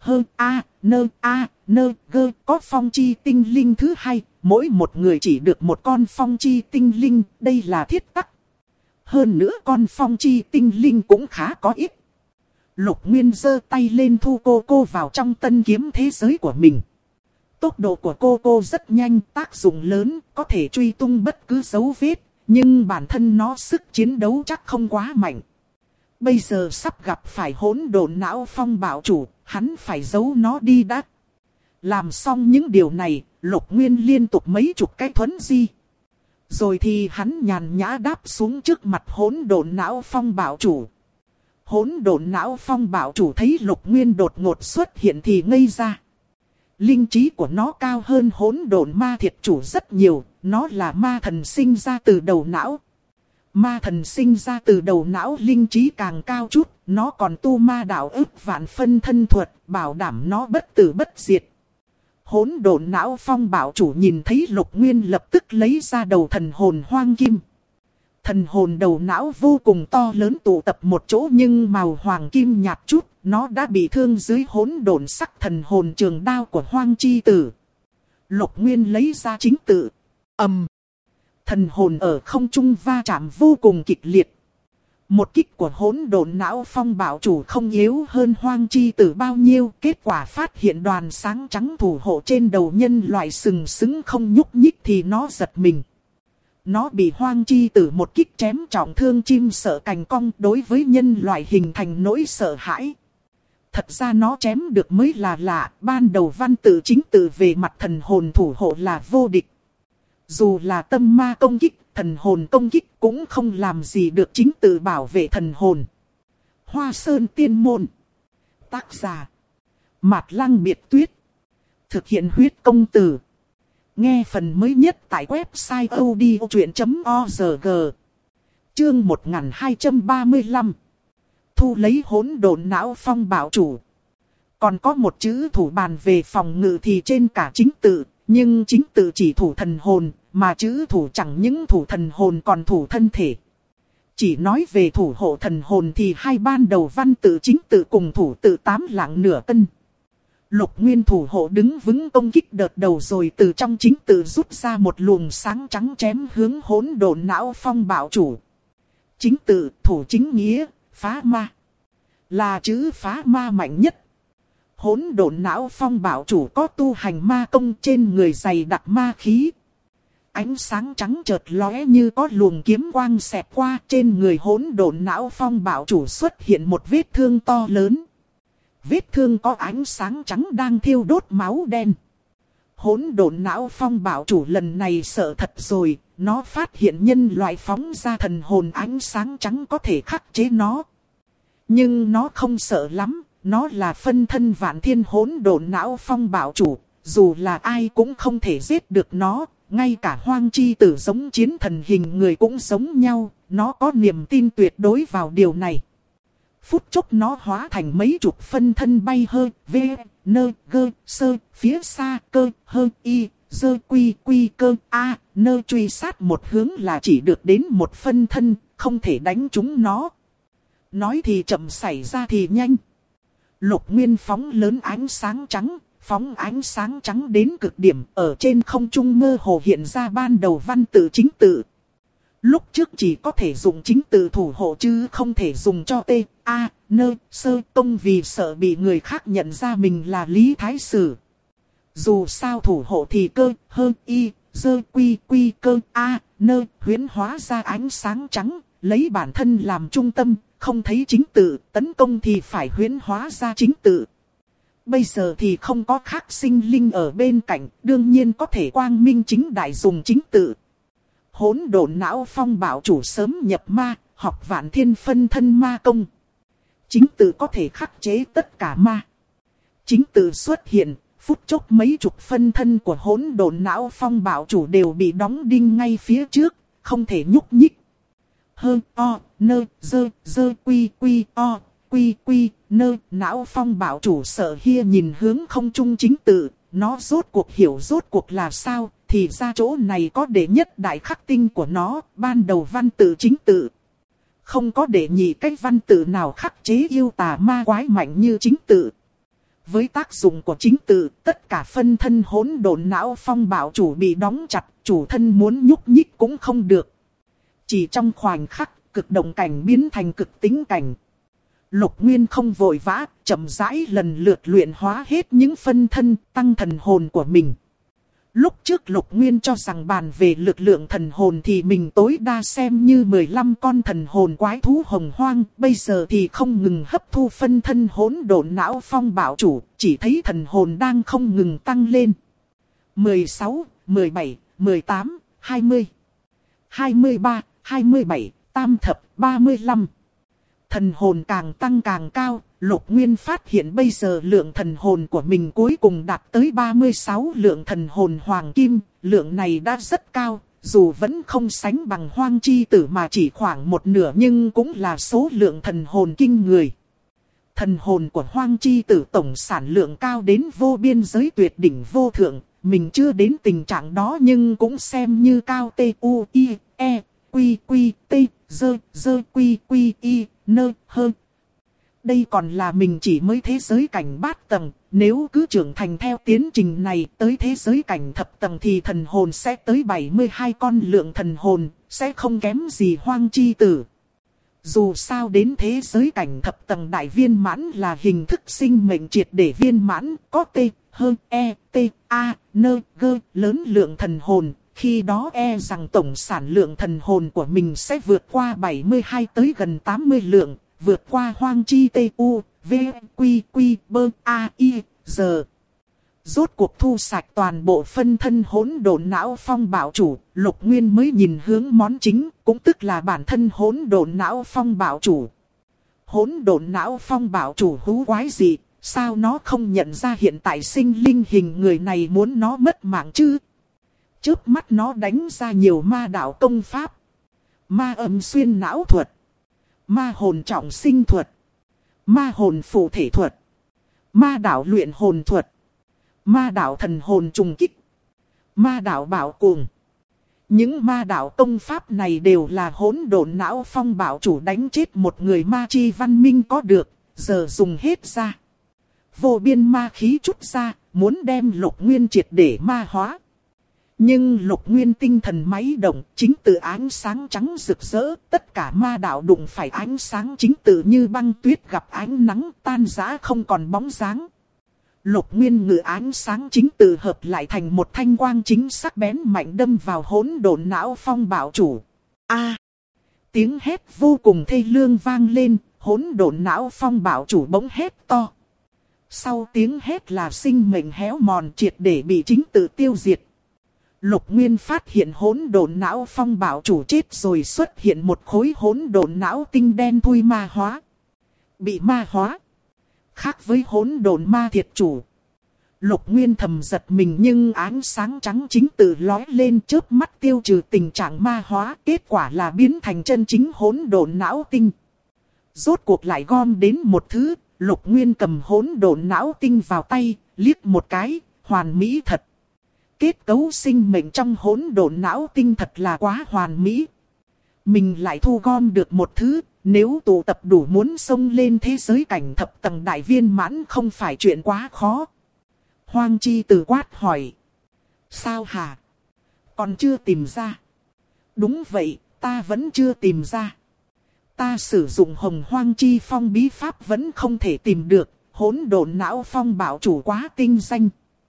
A: có phong chi tinh linh thứ hai, mỗi một người chỉ được một con phong chi tinh linh, đây là thiết tắc. Hơn nữa con phong chi tinh linh cũng khá có ít. Lục Nguyên giơ tay lên thu cô cô vào trong tân kiếm thế giới của mình. Tốc độ của cô cô rất nhanh, tác dụng lớn, có thể truy tung bất cứ dấu vết, nhưng bản thân nó sức chiến đấu chắc không quá mạnh. Bây giờ sắp gặp phải hỗn độn não phong bạo chủ, hắn phải giấu nó đi đã. Làm xong những điều này, Lục Nguyên liên tục mấy chục cái thuấn di. Rồi thì hắn nhàn nhã đáp xuống trước mặt hỗn độn não phong bạo chủ. Hỗn độn não phong bạo chủ thấy Lục Nguyên đột ngột xuất hiện thì ngây ra. Linh trí của nó cao hơn hỗn độn ma thiệt chủ rất nhiều, nó là ma thần sinh ra từ đầu não. Ma thần sinh ra từ đầu não linh trí càng cao chút, nó còn tu ma đạo ức vạn phân thân thuật, bảo đảm nó bất tử bất diệt. Hỗn độn não phong bạo chủ nhìn thấy Lục Nguyên lập tức lấy ra đầu thần hồn hoang kim. Thần hồn đầu não vô cùng to lớn tụ tập một chỗ nhưng màu hoàng kim nhạt chút, nó đã bị thương dưới hỗn độn sắc thần hồn trường đao của Hoang Chi Tử. Lục Nguyên lấy ra chính tự. Thần hồn ở không trung va chạm vô cùng kịch liệt. Một kích của hỗn độn não phong bạo chủ không yếu hơn Hoang Chi Tử bao nhiêu, kết quả phát hiện đoàn sáng trắng thủ hộ trên đầu nhân loại sừng sững không nhúc nhích thì nó giật mình. Nó bị Hoang Chi Tử một kích chém trọng thương chim sợ cành cong, đối với nhân loại hình thành nỗi sợ hãi. Thật ra nó chém được mới là lạ, ban đầu văn tự chính tự về mặt thần hồn thủ hộ là vô địch. Dù là tâm ma công kích, thần hồn công kích cũng không làm gì được chính tự bảo vệ thần hồn. Hoa Sơn Tiên Môn. Tác giả Mạt Lăng Biệt Tuyết. Thực hiện huyết công từ. Nghe phần mới nhất tại website odchuyện.org. Chương 1235. Thu lấy hỗn độn não phong bạo chủ. Còn có một chữ thủ bàn về phòng ngự thì trên cả chính tự, nhưng chính tự chỉ thủ thần hồn, mà chữ thủ chẳng những thủ thần hồn còn thủ thân thể. Chỉ nói về thủ hộ thần hồn thì hai ban đầu văn tự chính tự cùng thủ tự 8 lạng nửa cân. Lục Nguyên thủ hộ đứng vững công kích đợt đầu rồi từ trong chính tự rút ra một luồng sáng trắng chém hướng hỗn độn não phong bạo chủ. Chính tự, thủ chính nghĩa, phá ma. Là chữ phá ma mạnh nhất. Hỗn độn não phong bạo chủ có tu hành ma công, trên người dày đặc ma khí. Ánh sáng trắng chợt lóe như có luồng kiếm quang xẹt qua, trên người hỗn độn não phong bạo chủ xuất hiện một vết thương to lớn. Vết thương có ánh sáng trắng đang thiêu đốt máu đen. Hỗn độn não phong bạo chủ lần này sợ thật rồi, nó phát hiện nhân loại phóng ra thần hồn ánh sáng trắng có thể khắc chế nó. Nhưng nó không sợ lắm, nó là phân thân vạn thiên hỗn độn não phong bạo chủ, dù là ai cũng không thể giết được nó, ngay cả Hoang Chi Tử giống chiến thần hình người cũng giống nhau, nó có niềm tin tuyệt đối vào điều này. Phút chốc nó hóa thành mấy chục phân thân bay hơi, v, nơ, gơ, sơ, phía xa, cơ, hơ, y, dơ, quy, quy, cơ, a, nơ truy sát một hướng là chỉ được đến một phân thân, không thể đánh chúng nó. Nói thì chậm xảy ra thì nhanh. Lục Nguyên phóng lớn ánh sáng trắng, phóng ánh sáng trắng đến cực điểm, ở trên không trung mơ hồ hiện ra ban đầu văn tự chính tự. Lúc trước chỉ có thể dùng chính tự thủ hộ chứ không thể dùng cho t, a, nơ, sơ công vì sợ bị người khác nhận ra mình là Lý Thái Sử. Dù sao thủ hộ thì cơ, hơ, y, dơ, quy, quy, cơ, a, nơ, huyễn hóa ra ánh sáng trắng, lấy bản thân làm trung tâm, không thấy chính tự, tấn công thì phải huyễn hóa ra chính tự. Bây giờ thì không có khác sinh linh ở bên cạnh, đương nhiên có thể quang minh chính đại dùng chính tự. Hỗn độn não phong bảo chủ sớm nhập ma, học vạn thiên phân thân ma công. Chính tự có thể khắc chế tất cả ma. Chính tự xuất hiện, phút chốc mấy chục phân thân của hỗn độn não phong bảo chủ đều bị đóng đinh ngay phía trước, không thể nhúc nhích. Hơ, o, nơ, dơ, dơ, quy, quy, o, quy, quy, nơ, não phong bảo chủ sợ hia nhìn hướng không trung chính tự, nó rốt cuộc hiểu rốt cuộc là sao, thì ra chỗ này có đệ nhất đại khắc tinh của nó, ban đầu văn tự chính tự. Không có đệ nhị cái văn tự nào khắc chế yêu tà ma quái mạnh như chính tự. Với tác dụng của chính tự, tất cả phân thân hỗn độn não phong bảo chủ bị đóng chặt, chủ thân muốn nhúc nhích cũng không được. Chỉ trong khoảnh khắc, cực động cảnh biến thành cực tính cảnh. Lục Nguyên không vội vã, chậm rãi lần lượt luyện hóa hết những phân thân, tăng thần hồn của mình. Lúc trước Lục Nguyên cho rằng bàn về lực lượng thần hồn thì mình tối đa xem như 15 con thần hồn quái thú hồng hoang, bây giờ thì không ngừng hấp thu phân thân hỗn độn não phong bảo chủ, chỉ thấy thần hồn đang không ngừng tăng lên. 16, 17, 18, 20, 23, 27, tam thập, 35. Thần hồn càng tăng càng cao, Lục Nguyên phát hiện bây giờ lượng thần hồn của mình cuối cùng đạt tới 36 lượng thần hồn hoàng kim, lượng này đã rất cao, dù vẫn không sánh bằng Hoang Chi Tử mà chỉ khoảng một nửa nhưng cũng là số lượng thần hồn kinh người. Thần hồn của Hoang Chi Tử tổng sản lượng cao đến vô biên giới tuyệt đỉnh vô thượng, mình chưa đến tình trạng đó nhưng cũng xem như cao t, u, i, e, quy, quy, t, dơ, dơ, quy, quy, i, nơ, hơ. Đây còn là mình chỉ mới thế giới cảnh bát tầng, nếu cứ trưởng thành theo tiến trình này tới thế giới cảnh thập tầng thì thần hồn sẽ tới 72 con lượng thần hồn, sẽ không kém gì Hoang Chi Tử. Dù sao đến thế giới cảnh thập tầng đại viên mãn là hình thức sinh mệnh triệt để viên mãn, có t, hơn e, t, a, nơ, gơ, lớn lượng thần hồn. Khi đó e rằng tổng sản lượng thần hồn của mình sẽ vượt qua 72 tới gần 80 lượng, vượt qua Hoang Chi T, U, V, Quy, Quy, Bơ, A, I, giờ. Rốt cuộc thu sạch toàn bộ phân thân hỗn độn não phong bảo chủ, Lục Nguyên mới nhìn hướng món chính, cũng tức là bản thân hỗn độn não phong bảo chủ. Hỗn độn não phong bảo chủ hú quái gì, sao nó không nhận ra hiện tại sinh linh hình người này muốn nó mất mạng chứ? Chớp mắt nó đánh ra nhiều ma đạo công pháp. Ma âm xuyên não thuật, ma hồn trọng sinh thuật, ma hồn phụ thể thuật, ma đạo luyện hồn thuật, ma đạo thần hồn trùng kích, ma đạo bảo cuồng. Những ma đạo công pháp này đều là hỗn độn não phong bảo chủ đánh chết một người ma chi văn minh có được, giờ dùng hết ra. Vô biên ma khí trút ra, muốn đem Lục Nguyên triệt để ma hóa. Nhưng Lục Nguyên tinh thần máy động, chính tự ánh sáng trắng rực rỡ, tất cả ma đạo đụng phải ánh sáng chính tự như băng tuyết gặp ánh nắng tan rã không còn bóng dáng. Lục Nguyên ngự ánh sáng chính tự hợp lại thành một thanh quang chính sắc bén mạnh đâm vào hỗn độn não phong bảo chủ. A! Tiếng hét vô cùng thê lương vang lên, hỗn độn não phong bảo chủ bỗng hét to. Sau tiếng hét là sinh mệnh héo mòn triệt để bị chính tự tiêu diệt. Lục Nguyên phát hiện hỗn độn não phong bảo chủ chết rồi, xuất hiện một khối hỗn độn não tinh đen thui ma hóa. Bị ma hóa. Khác với hỗn độn ma thiệt chủ. Lục Nguyên thầm giật mình nhưng ánh sáng trắng chính tự lói lên chớp mắt tiêu trừ tình trạng ma hóa. Kết quả là biến thành chân chính hỗn độn não tinh. Rốt cuộc lại gom đến một thứ, Lục Nguyên cầm hỗn độn não tinh vào tay, liếc một cái, hoàn mỹ thật. Kết cấu sinh mệnh trong hỗn độn não tinh thật là quá hoàn mỹ. Mình lại thu gom được một thứ, nếu tụ tập đủ muốn xông lên thế giới cảnh thập tầng đại viên mãn không phải chuyện quá khó. Hoang Chi Tử quát hỏi. Sao hả? Còn chưa tìm ra. Đúng vậy, ta vẫn chưa tìm ra. Ta sử dụng Hồng Hoang Chi Phong bí pháp vẫn không thể tìm được, hỗn độn não phong bảo chủ quá tinh danh.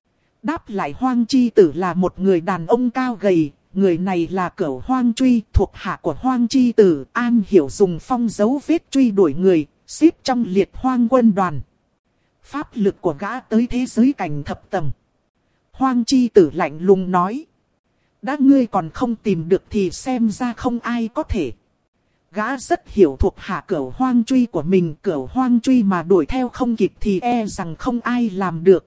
A: Đáp lại Hoang Chi Tử là một người đàn ông cao gầy, người này là Cửu Hoang Truy, thuộc hạ của Hoang Chi Tử, an hiểu dùng phong dấu vết truy đuổi người, xếp trong liệt hoang quân đoàn. Pháp lực của gã tới thế giới cảnh thập tầng. Hoang Chi Tử lạnh lùng nói. Đã ngươi còn không tìm được thì xem ra không ai có thể. Gã rất hiểu thuộc hạ Cửu Hoang Truy của mình, Cửu Hoang Truy mà đuổi theo không kịp thì e rằng không ai làm được.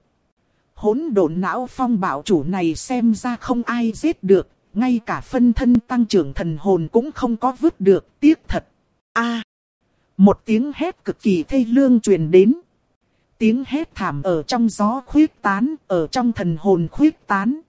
A: Hỗn độn não phong bảo chủ này xem ra không ai giết được, ngay cả phân thân tăng trưởng thần hồn cũng không có vứt được, tiếc thật. A! Một tiếng hét cực kỳ thê lương truyền đến. Tiếng hét thảm ở trong gió khuyết tán, ở trong thần hồn khuyết tán.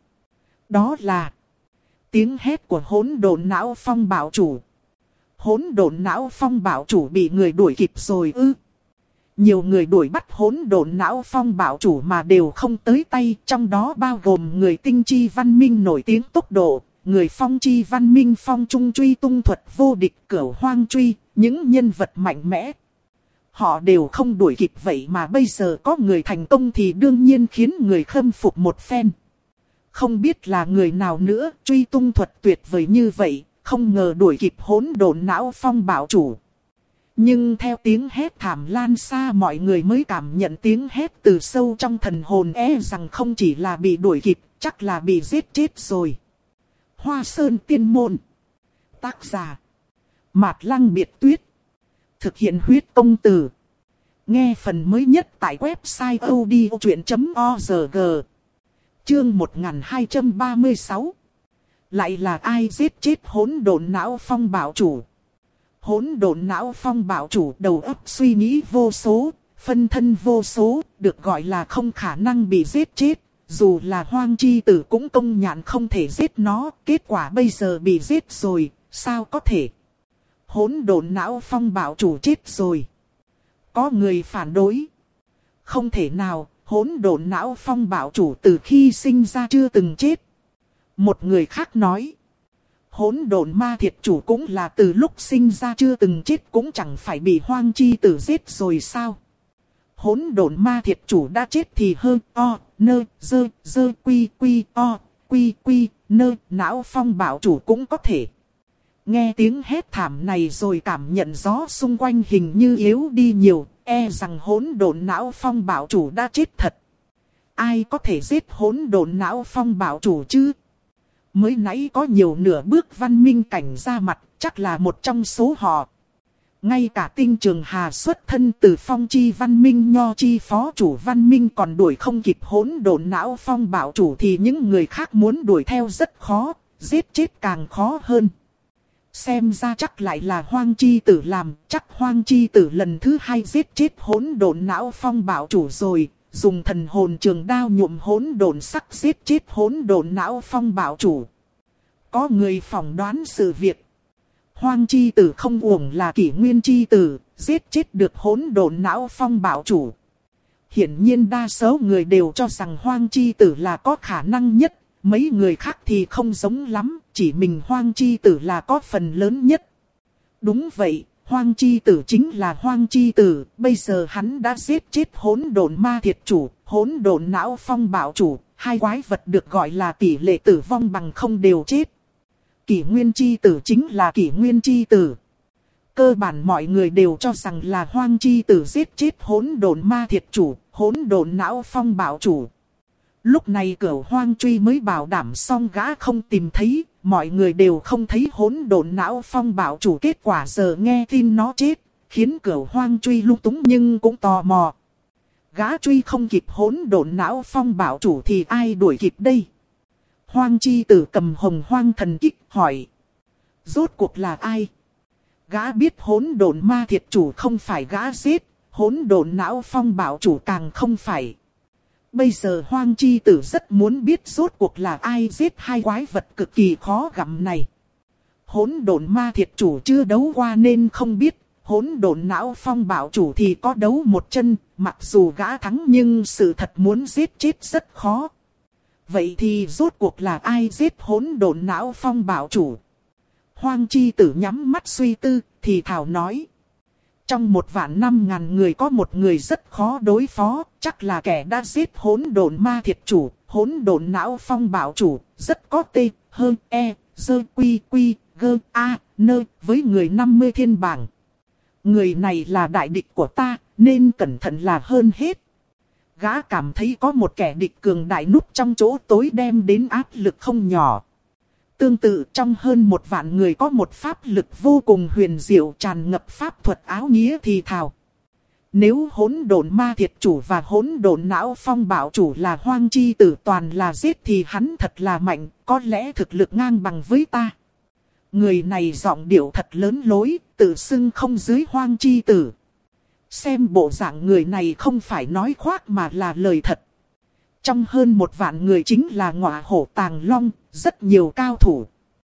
A: Đó là tiếng hét của hỗn độn não phong bảo chủ. Hỗn độn não phong bảo chủ bị người đuổi kịp rồi ư? Nhiều người đuổi bắt hỗn độn não phong bảo chủ mà đều không tới tay, trong đó bao gồm người tinh chi văn minh nổi tiếng tốc độ, người phong chi văn minh phong trung truy tung thuật vô địch Cửu Hoang Truy, những nhân vật mạnh mẽ. Họ đều không đuổi kịp vậy mà bây giờ có người thành công thì đương nhiên khiến người khâm phục một phen. Không biết là người nào nữa, truy tung thuật tuyệt vời như vậy, không ngờ đuổi kịp hỗn độn não phong bảo chủ. Nhưng theo tiếng hét thảm lan xa mọi người mới cảm nhận tiếng hét từ sâu trong thần hồn rằng không chỉ là bị đuổi kịp, chắc là bị giết chết rồi. Hoa Sơn Tiên Môn. Tác giả Mạt Lăng Biệt Tuyết. Thực hiện huyết công từ. Nghe phần mới nhất tại website odchuyện.org. Chương 1236. Lại là ai giết chết hỗn độn não phong bảo chủ? Hỗn độn não phong bảo chủ đầu óc suy nghĩ vô số, phân thân vô số, được gọi là không khả năng bị giết chết. Dù là Hoang Chi Tử cũng công nhận không thể giết nó, kết quả bây giờ bị giết rồi, sao có thể? Hỗn độn não phong bảo chủ chết rồi. Có người phản đối. Không thể nào, hỗn độn não phong bảo chủ từ khi sinh ra chưa từng chết. Một người khác nói. Hỗn độn ma thiệt chủ cũng là từ lúc sinh ra chưa từng chết cũng chẳng phải bị Hoang Chi Tử giết rồi sao? Hỗn độn ma thiệt chủ đã chết thì hơn o, nơ, dơ, quy, nơ, não phong bảo chủ cũng có thể. Nghe tiếng hét thảm này rồi cảm nhận gió xung quanh hình như yếu đi nhiều, e rằng hỗn độn não phong bảo chủ đã chết thật. Ai có thể giết hỗn độn não phong bảo chủ chứ? Mới nãy có nhiều nửa bước văn minh cảnh ra mặt, chắc là một trong số họ. Ngay cả Tinh Trường Hà xuất thân từ phong chi văn minh nho chi phó chủ văn minh còn đuổi không kịp hỗn độn não phong bảo chủ thì những người khác muốn đuổi theo rất khó, giết chết càng khó hơn. Xem ra chắc lại là Hoang Chi Tử làm, chắc Hoang Chi Tử lần thứ hai giết chết hỗn độn não phong bảo chủ rồi, dùng thần hồn trường đao nhuộm hỗn độn sắc giết chết hỗn độn não phong bảo chủ. Có người phỏng đoán sự việc. Hoang Chi Tử không uổng là Kỷ Nguyên Chi Tử, giết chết được hỗn độn não phong bảo chủ. Hiển nhiên đa số người đều cho rằng Hoang Chi Tử là có khả năng nhất, mấy người khác thì không giống lắm, chỉ mình Hoang Chi Tử là có phần lớn nhất. Đúng vậy, Hoang Chi Tử chính là Hoang Chi Tử, bây giờ hắn đã giết chết hỗn độn ma thiệt chủ, hỗn độn não phong bảo chủ, hai quái vật được gọi là tỷ lệ tử vong bằng không đều chết. Kỷ Nguyên Chi Tử chính là Kỷ Nguyên Chi Tử. Cơ bản mọi người đều cho rằng là Hoang Chi Tử giết chết hỗn độn ma thiệt chủ, hỗn độn não phong bảo chủ. Lúc này Cửu Hoang Truy mới bảo đảm xong gã không tìm thấy, mọi người đều không thấy hỗn độn não phong bảo chủ, kết quả giờ nghe tin nó chết, khiến Cửu Hoang Truy lung túng nhưng cũng tò mò. Gã truy không kịp hỗn độn não phong bảo chủ thì ai đuổi kịp đây? Hoang Chi Tử cầm Hồng Hoang thần kích hỏi. Rốt cuộc là ai? Gã biết hỗn độn ma thiệt chủ không phải gã giết, hỗn độn não phong bảo chủ càng không phải. Bây giờ Hoang Chi Tử rất muốn biết rốt cuộc là ai giết hai quái vật cực kỳ khó gặm này. Hỗn độn ma thiệt chủ chưa đấu qua nên không biết, hỗn độn não phong bảo chủ thì có đấu một chân, mặc dù gã thắng nhưng sự thật muốn giết chết rất khó. Vậy thì rốt cuộc là ai giết hỗn độn não phong bảo chủ? Hoang Chi Tử nhắm mắt suy tư, thì thảo nói. Trong 1.500.000 người có một người rất khó đối phó, chắc là kẻ đã giết hỗn độn ma thiệt chủ, hỗn độn não phong bảo chủ, rất có tê, hơn, e, dơ, quy, quy, gơ, a, nơ, với người 50 thiên bảng. Người này là đại địch của ta, nên cẩn thận là hơn hết. Gã cảm thấy có một kẻ địch cường đại núp trong chỗ tối đem đến áp lực không nhỏ. Tương tự trong hơn 1.000.000 người có một pháp lực vô cùng huyền diệu tràn ngập pháp thuật áo nghĩa thì thào. Nếu hỗn độn ma thiệt chủ và hỗn độn não phong bảo chủ là Hoang Chi Tử toàn là giết thì hắn thật là mạnh, có lẽ thực lực ngang bằng với ta. Người này giọng điệu thật lớn lối, tự xưng không dưới Hoang Chi Tử. Xem bộ dạng người này không phải nói khoác mà là lời thật. Trong hơn 1.000.000 người chính là Ngọa Hổ Tàng Long, rất nhiều cao thủ.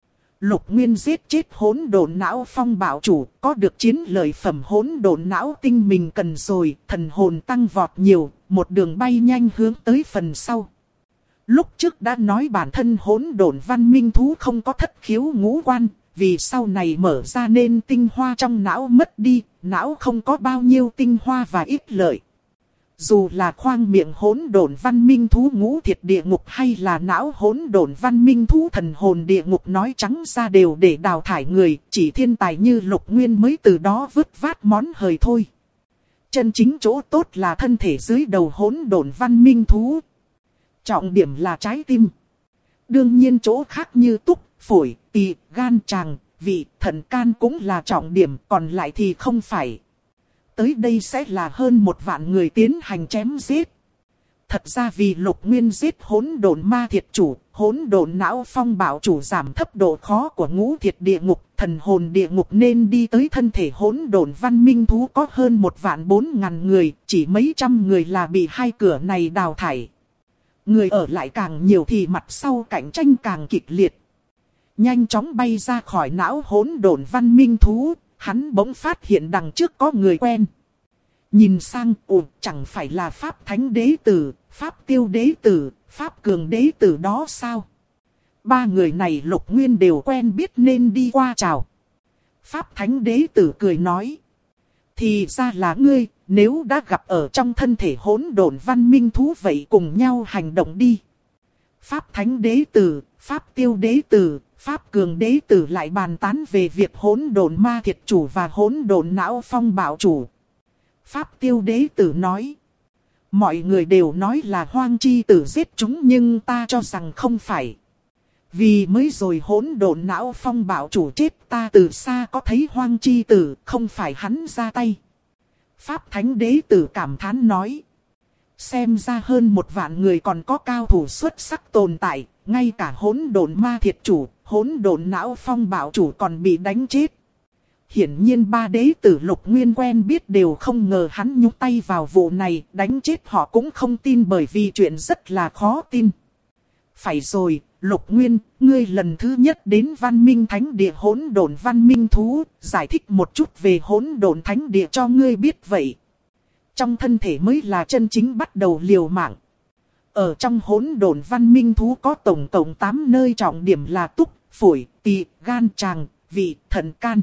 A: Lục Nguyên giết chết hỗn độn não phong bảo chủ, có được chiến lợi phẩm hỗn độn não tinh mình cần rồi, thần hồn tăng vọt nhiều, một đường bay nhanh hướng tới phần sau. Lúc trước đã nói bản thân hỗn độn văn minh thú không có thất khiếu ngũ quan, vì sau này mở ra nên tinh hoa trong não mất đi, não không có bao nhiêu tinh hoa và ít lợi. Dù là khoang miệng hỗn độn văn minh thú ngũ thiệt địa ngục hay là não hỗn độn văn minh thú thần hồn địa ngục nói trắng ra đều để đào thải người, chỉ thiên tài như Lục Nguyên mới từ đó vứt vát món hời thôi. Chân chính chỗ tốt là thân thể dưới đầu hỗn độn văn minh thú. Trọng điểm là trái tim. Đương nhiên chỗ khác như túc, phổi, tỳ, gan, tràng, vị, thận, can cũng là trọng điểm, còn lại thì không phải. Tới đây sẽ là hơn 1.000.000 người tiến hành chém giết. Thật ra vì Lục Nguyên giết hỗn độn ma thiệt chủ, hỗn độn não phong bảo chủ giảm thấp độ khó của ngũ thiệt địa ngục, thần hồn địa ngục nên đi tới thân thể hỗn độn văn minh thú có hơn 1.400.000 người, chỉ mấy trăm người là bị hai cửa này đào thải. Người ở lại càng nhiều thì mặt sau cạnh tranh càng kịch liệt. Nhanh chóng bay ra khỏi não hỗn độn văn minh thú, hắn bỗng phát hiện đằng trước có người quen. Nhìn sang, chẳng phải là Pháp Thánh Đế Tử, Pháp Tiêu Đế Tử, Pháp Cường Đế Tử đó sao? Ba người này Lục Nguyên đều quen biết nên đi qua chào. Pháp Thánh Đế Tử cười nói. Thì ra là ngươi, nếu đã gặp ở trong thân thể hỗn độn văn minh thú vậy cùng nhau hành động đi. Pháp Thánh Đế Tử, Pháp Tiêu Đế Tử, Pháp Cường Đế Tử lại bàn tán về việc hỗn độn ma thiệt chủ và hỗn độn não phong bảo chủ. Pháp Tiêu Đế Tử nói. Mọi người đều nói là Hoang Chi Tử giết chúng nhưng ta cho rằng không phải. Vì mới rồi hỗn độn não phong bảo chủ chết ta từ xa có thấy Hoang Chi Tử, không phải hắn ra tay. Pháp Thánh Đế Tử cảm thán nói. Xem ra hơn 1.000.000 người còn có cao thủ xuất sắc tồn tại, ngay cả hỗn độn ma thiệt chủ, hỗn độn não phong bảo chủ còn bị đánh chết. Hiển nhiên ba đế tử Lục Nguyên quen biết đều không ngờ hắn nhúng tay vào vụ này, đánh chết họ cũng không tin bởi vì chuyện rất là khó tin. Phải rồi, Lục Nguyên, ngươi lần thứ nhất đến văn minh thánh địa hỗn độn văn minh thú, giải thích một chút về hỗn độn thánh địa cho ngươi biết vậy. Trong thân thể mới là chân chính bắt đầu liều mạng. Ở trong hỗn độn văn minh thú có tổng cộng 8 nơi trọng điểm là túc, phổi, tỳ, gan, tràng, vị, thận, can.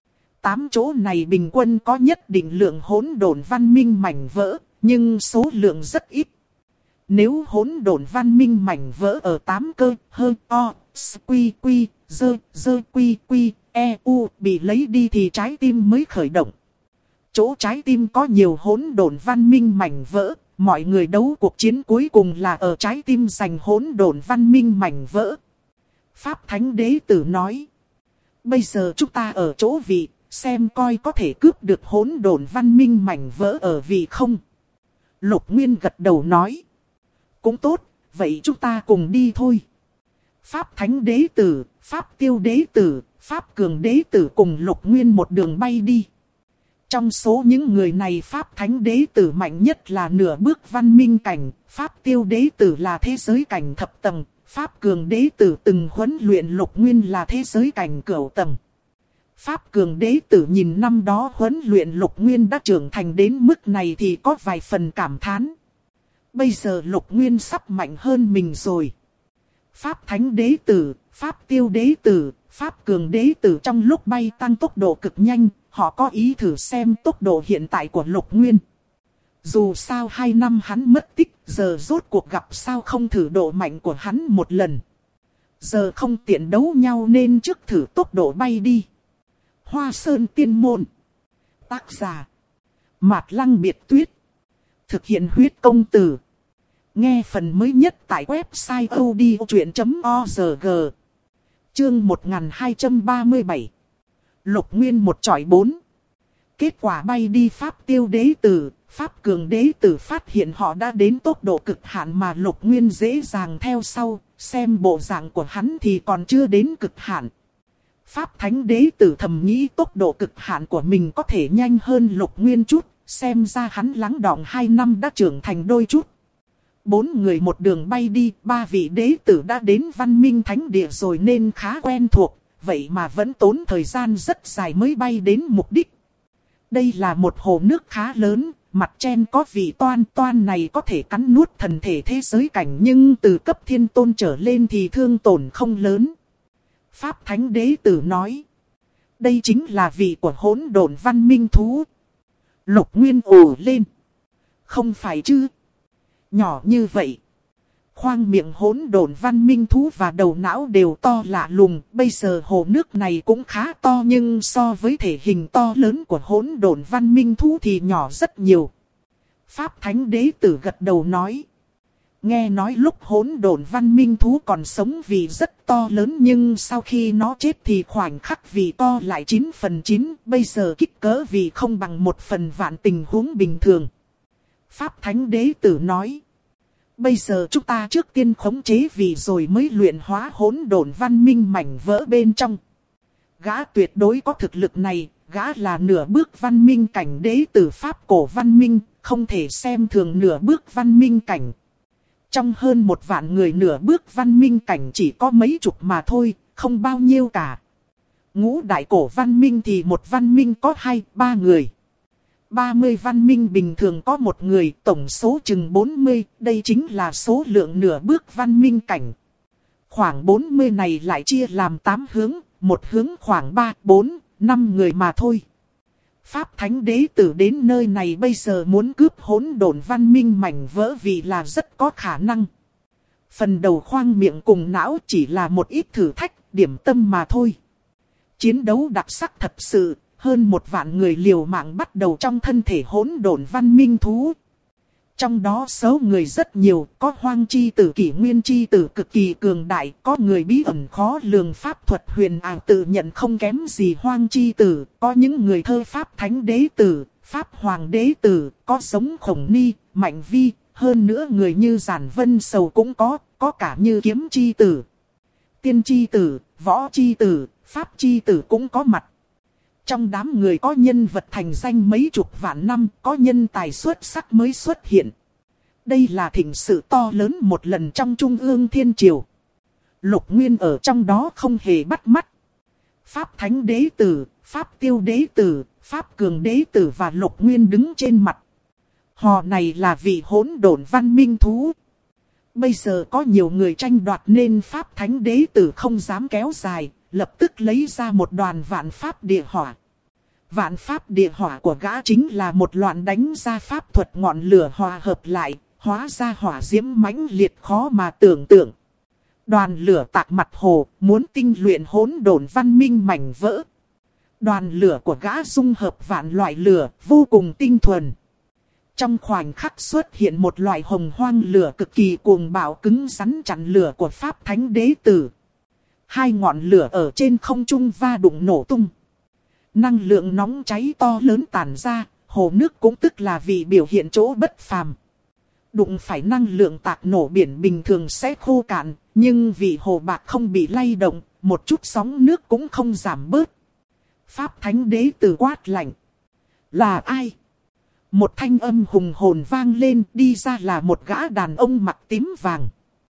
A: 8 chỗ này bình quân có nhất định lượng hỗn độn văn minh mảnh vỡ, nhưng số lượng rất ít. Nếu hỗn độn văn minh mảnh vỡ ở 8 cơ, hơ, o, s, quy, quy, dơ, dơ, quy, quy, e, u bị lấy đi thì trái tim mới khởi động. Chỗ trái tim có nhiều hỗn độn văn minh mảnh vỡ, mọi người đấu cuộc chiến cuối cùng là ở trái tim giành hỗn độn văn minh mảnh vỡ. Pháp Thánh Đế Tử nói. Bây giờ chúng ta ở chỗ vị, xem coi có thể cướp được hỗn độn văn minh mảnh vỡ ở vị không. Lục Nguyên gật đầu nói. Cũng tốt, vậy chúng ta cùng đi thôi. Pháp Thánh Đế Tử, Pháp Tiêu Đế Tử, Pháp Cường đế tử cùng Lục Nguyên một đường bay đi. Trong số những người này Pháp Thánh đế tử mạnh nhất là nửa bước văn minh cảnh, Pháp Tiêu đế tử là thế giới cảnh thập tầng, Pháp Cường đế tử từng huấn luyện Lục Nguyên là thế giới cảnh cửu tầng. Pháp Cường đế tử nhìn năm đó huấn luyện Lục Nguyên đã trưởng thành đến mức này thì có vài phần cảm thán. Bây giờ Lục Nguyên sắp mạnh hơn mình rồi. Pháp Thánh đế tử, Pháp Tiêu đế tử, Pháp Cường đế tử trong lúc bay tăng tốc độ cực nhanh, họ có ý thử xem tốc độ hiện tại của Lục Nguyên. Dù sao 2 năm hắn mất tích, giờ rốt cuộc gặp sao không thử độ mạnh của hắn một lần. Giờ không tiện đấu nhau nên trước thử tốc độ bay đi. Hoa Sơn Tiên Môn. Tác giả Mạt Lăng Biệt Tuyết. Thực hiện huyết công từ. Nghe phần mới nhất tại website odchuyện.org. Chương 1237. Lục Nguyên một chọi 4. Kết quả bay đi Pháp Tiêu đế tử, Pháp Cường đế tử phát hiện họ đã đến tốc độ cực hạn mà Lục Nguyên dễ dàng theo sau, xem bộ dạng của hắn thì còn chưa đến cực hạn. Pháp Thánh đế tử thầm nghĩ tốc độ cực hạn của mình có thể nhanh hơn Lục Nguyên chút, xem ra hắn lắng đọng 2 năm đã trưởng thành đôi chút. 4 người một đường bay đi, 3 vị đế tử đã đến Văn Minh Thánh Địa rồi nên khá quen thuộc, vậy mà vẫn tốn thời gian rất dài mới bay đến mục đích. Đây là một hồ nước khá lớn, mặt trên có vị toan này có thể cắn nuốt thần thể thế giới cảnh nhưng từ cấp thiên tôn trở lên thì thương tổn không lớn. Pháp Thánh đế tử nói. Đây chính là vị của hỗn độn văn minh thú. Lục Nguyên ồ lên. Không phải chứ. Nhỏ như vậy. Khoang miệng hỗn độn văn minh thú và đầu não đều to lạ lùng. Bây giờ hồ nước này cũng khá to nhưng so với thể hình to lớn của hỗn độn văn minh thú thì nhỏ rất nhiều. Pháp Thánh đế tử gật đầu nói. Nghe nói lúc hỗn độn văn minh thú còn sống vì rất to lớn nhưng sau khi nó chết thì khoảnh khắc vì to lại 9/9, bây giờ kích cỡ vì không bằng 1/1000 tình huống bình thường. Pháp Thánh đế tử nói. Bây giờ chúng ta trước tiên khống chế vì rồi mới luyện hóa hỗn độn văn minh mảnh vỡ bên trong. Gã tuyệt đối có thực lực này, gã là nửa bước văn minh cảnh đế tử Pháp cổ văn minh, không thể xem thường nửa bước văn minh cảnh. Trong hơn 1 vạn người nửa bước văn minh cảnh chỉ có mấy chục mà thôi, không bao nhiêu cả. Ngũ đại cổ văn minh thì một văn minh có 2-3 người. 30 văn minh bình thường có 1 người, tổng số chừng 40, đây chính là số lượng nửa bước văn minh cảnh. Khoảng 40 này lại chia làm 8 hướng, một hướng khoảng 3-4-5 người mà thôi. Pháp Thánh đế tử đến nơi này bây giờ muốn cướp hỗn độn văn minh mảnh vỡ vì là rất có khả năng. Phần đầu khoang miệng cùng não chỉ là một ít thử thách, điểm tâm mà thôi. Chiến đấu đặc sắc thật sự, hơn 1 vạn người liều mạng bắt đầu trong thân thể hỗn độn văn minh thú. Trong đó số người rất nhiều, có hoang chi tử kỷ nguyên chi tử cực kỳ cường đại, có người bí ẩn khó lường pháp thuật huyền ảo tự nhận không kém gì hoang chi tử, có những người thơ Pháp Thánh đế tử, Pháp Hoàng đế tử, có giống Khổng Ni, Mạnh Vi, hơn nữa người như Giản Vân Sầu cũng có cả như Kiếm chi tử, Tiên chi tử, Võ chi tử, Pháp chi tử cũng có mặt. Trong đám người có nhân vật thành danh mấy chục vạn năm, có nhân tài xuất sắc mới xuất hiện. Đây là thịnh sự to lớn một lần trong Trung ương Thiên Triều. Lục Nguyên ở trong đó không hề bắt mắt. Pháp Thánh đế tử, Pháp Tiêu đế tử, Pháp Cường đế tử và Lục Nguyên đứng trên mặt. Họ này là vị hỗn độn văn minh thú. Bây giờ có nhiều người tranh đoạt nên Pháp Thánh đế tử không dám kéo dài, lập tức lấy ra một đoàn vạn pháp địa hỏa. Vạn pháp địa hỏa của gã chính là một loạn đánh ra pháp thuật ngọn lửa hòa hợp lại, hóa ra hỏa diễm mãnh liệt khó mà tưởng tượng. Đoàn lửa tạc mặt hồ, muốn tinh luyện hỗn độn văn minh mảnh vỡ. Đoàn lửa của gã dung hợp vạn loại lửa, vô cùng tinh thuần. Trong khoảnh khắc xuất hiện một loại hồng hoang lửa cực kỳ cuồng bạo cứng rắn chặn lửa của Pháp Thánh đế tử. 2 ngọn lửa ở trên không trung va đụng nổ tung. Năng lượng nóng cháy to lớn tản ra, hồ nước cũng tức là vì biểu hiện chỗ bất phàm. Đụng phải năng lượng tạc nổ biển bình thường sẽ khô cạn, nhưng vì hồ bạc không bị lay động, một chút sóng nước cũng không giảm bớt. Pháp thánh đế tử quát lạnh. Là ai? Một thanh âm hùng hồn vang lên, đi ra là một gã đàn ông mặc tím vàng.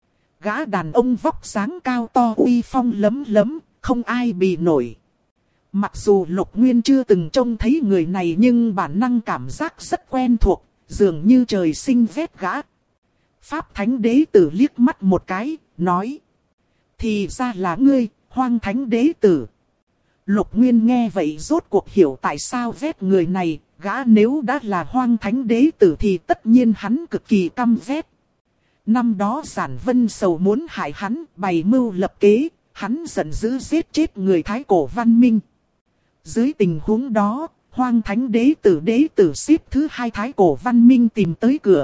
A: Gã đàn ông vóc dáng cao to uy phong lấm lấm, không ai bì nổi. Mặc dù Lục Nguyên chưa từng trông thấy người này nhưng bản năng cảm giác rất quen thuộc, dường như trời sinh vết gã. Pháp thánh đế tử liếc mắt một cái, nói. Thì ra là ngươi, Hoang thánh đế tử. Lục Nguyên nghe vậy rốt cuộc hiểu tại sao ghét người này, gã nếu đã là Hoang thánh đế tử thì tất nhiên hắn cực kỳ căm ghét. Năm đó Giản Vân Sầu muốn hại hắn, bày mưu lập kế, hắn giận dữ giết chết người Thái Cổ Văn Minh. Dưới tình huống đó, Hoang thánh đế tử xếp thứ hai Thái Cổ Văn Minh tìm tới cửa.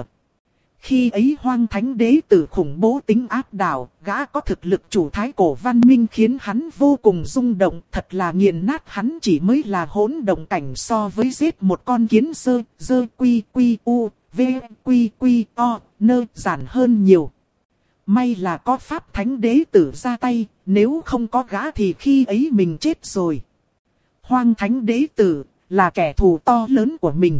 A: Khi ấy Hoang thánh đế tử khủng bố tính áp đảo, gã có thực lực chủ Thái Cổ Văn Minh khiến hắn vô cùng rung động, thật là nghiền nát. Hắn chỉ mới là hỗn động cảnh so với giết một con kiến dơ quy u v quy o nơ giản hơn nhiều. May là có Pháp thánh đế tử ra tay, nếu không có gã thì khi ấy mình chết rồi. Hoang thánh đế tử là kẻ thù to lớn của mình.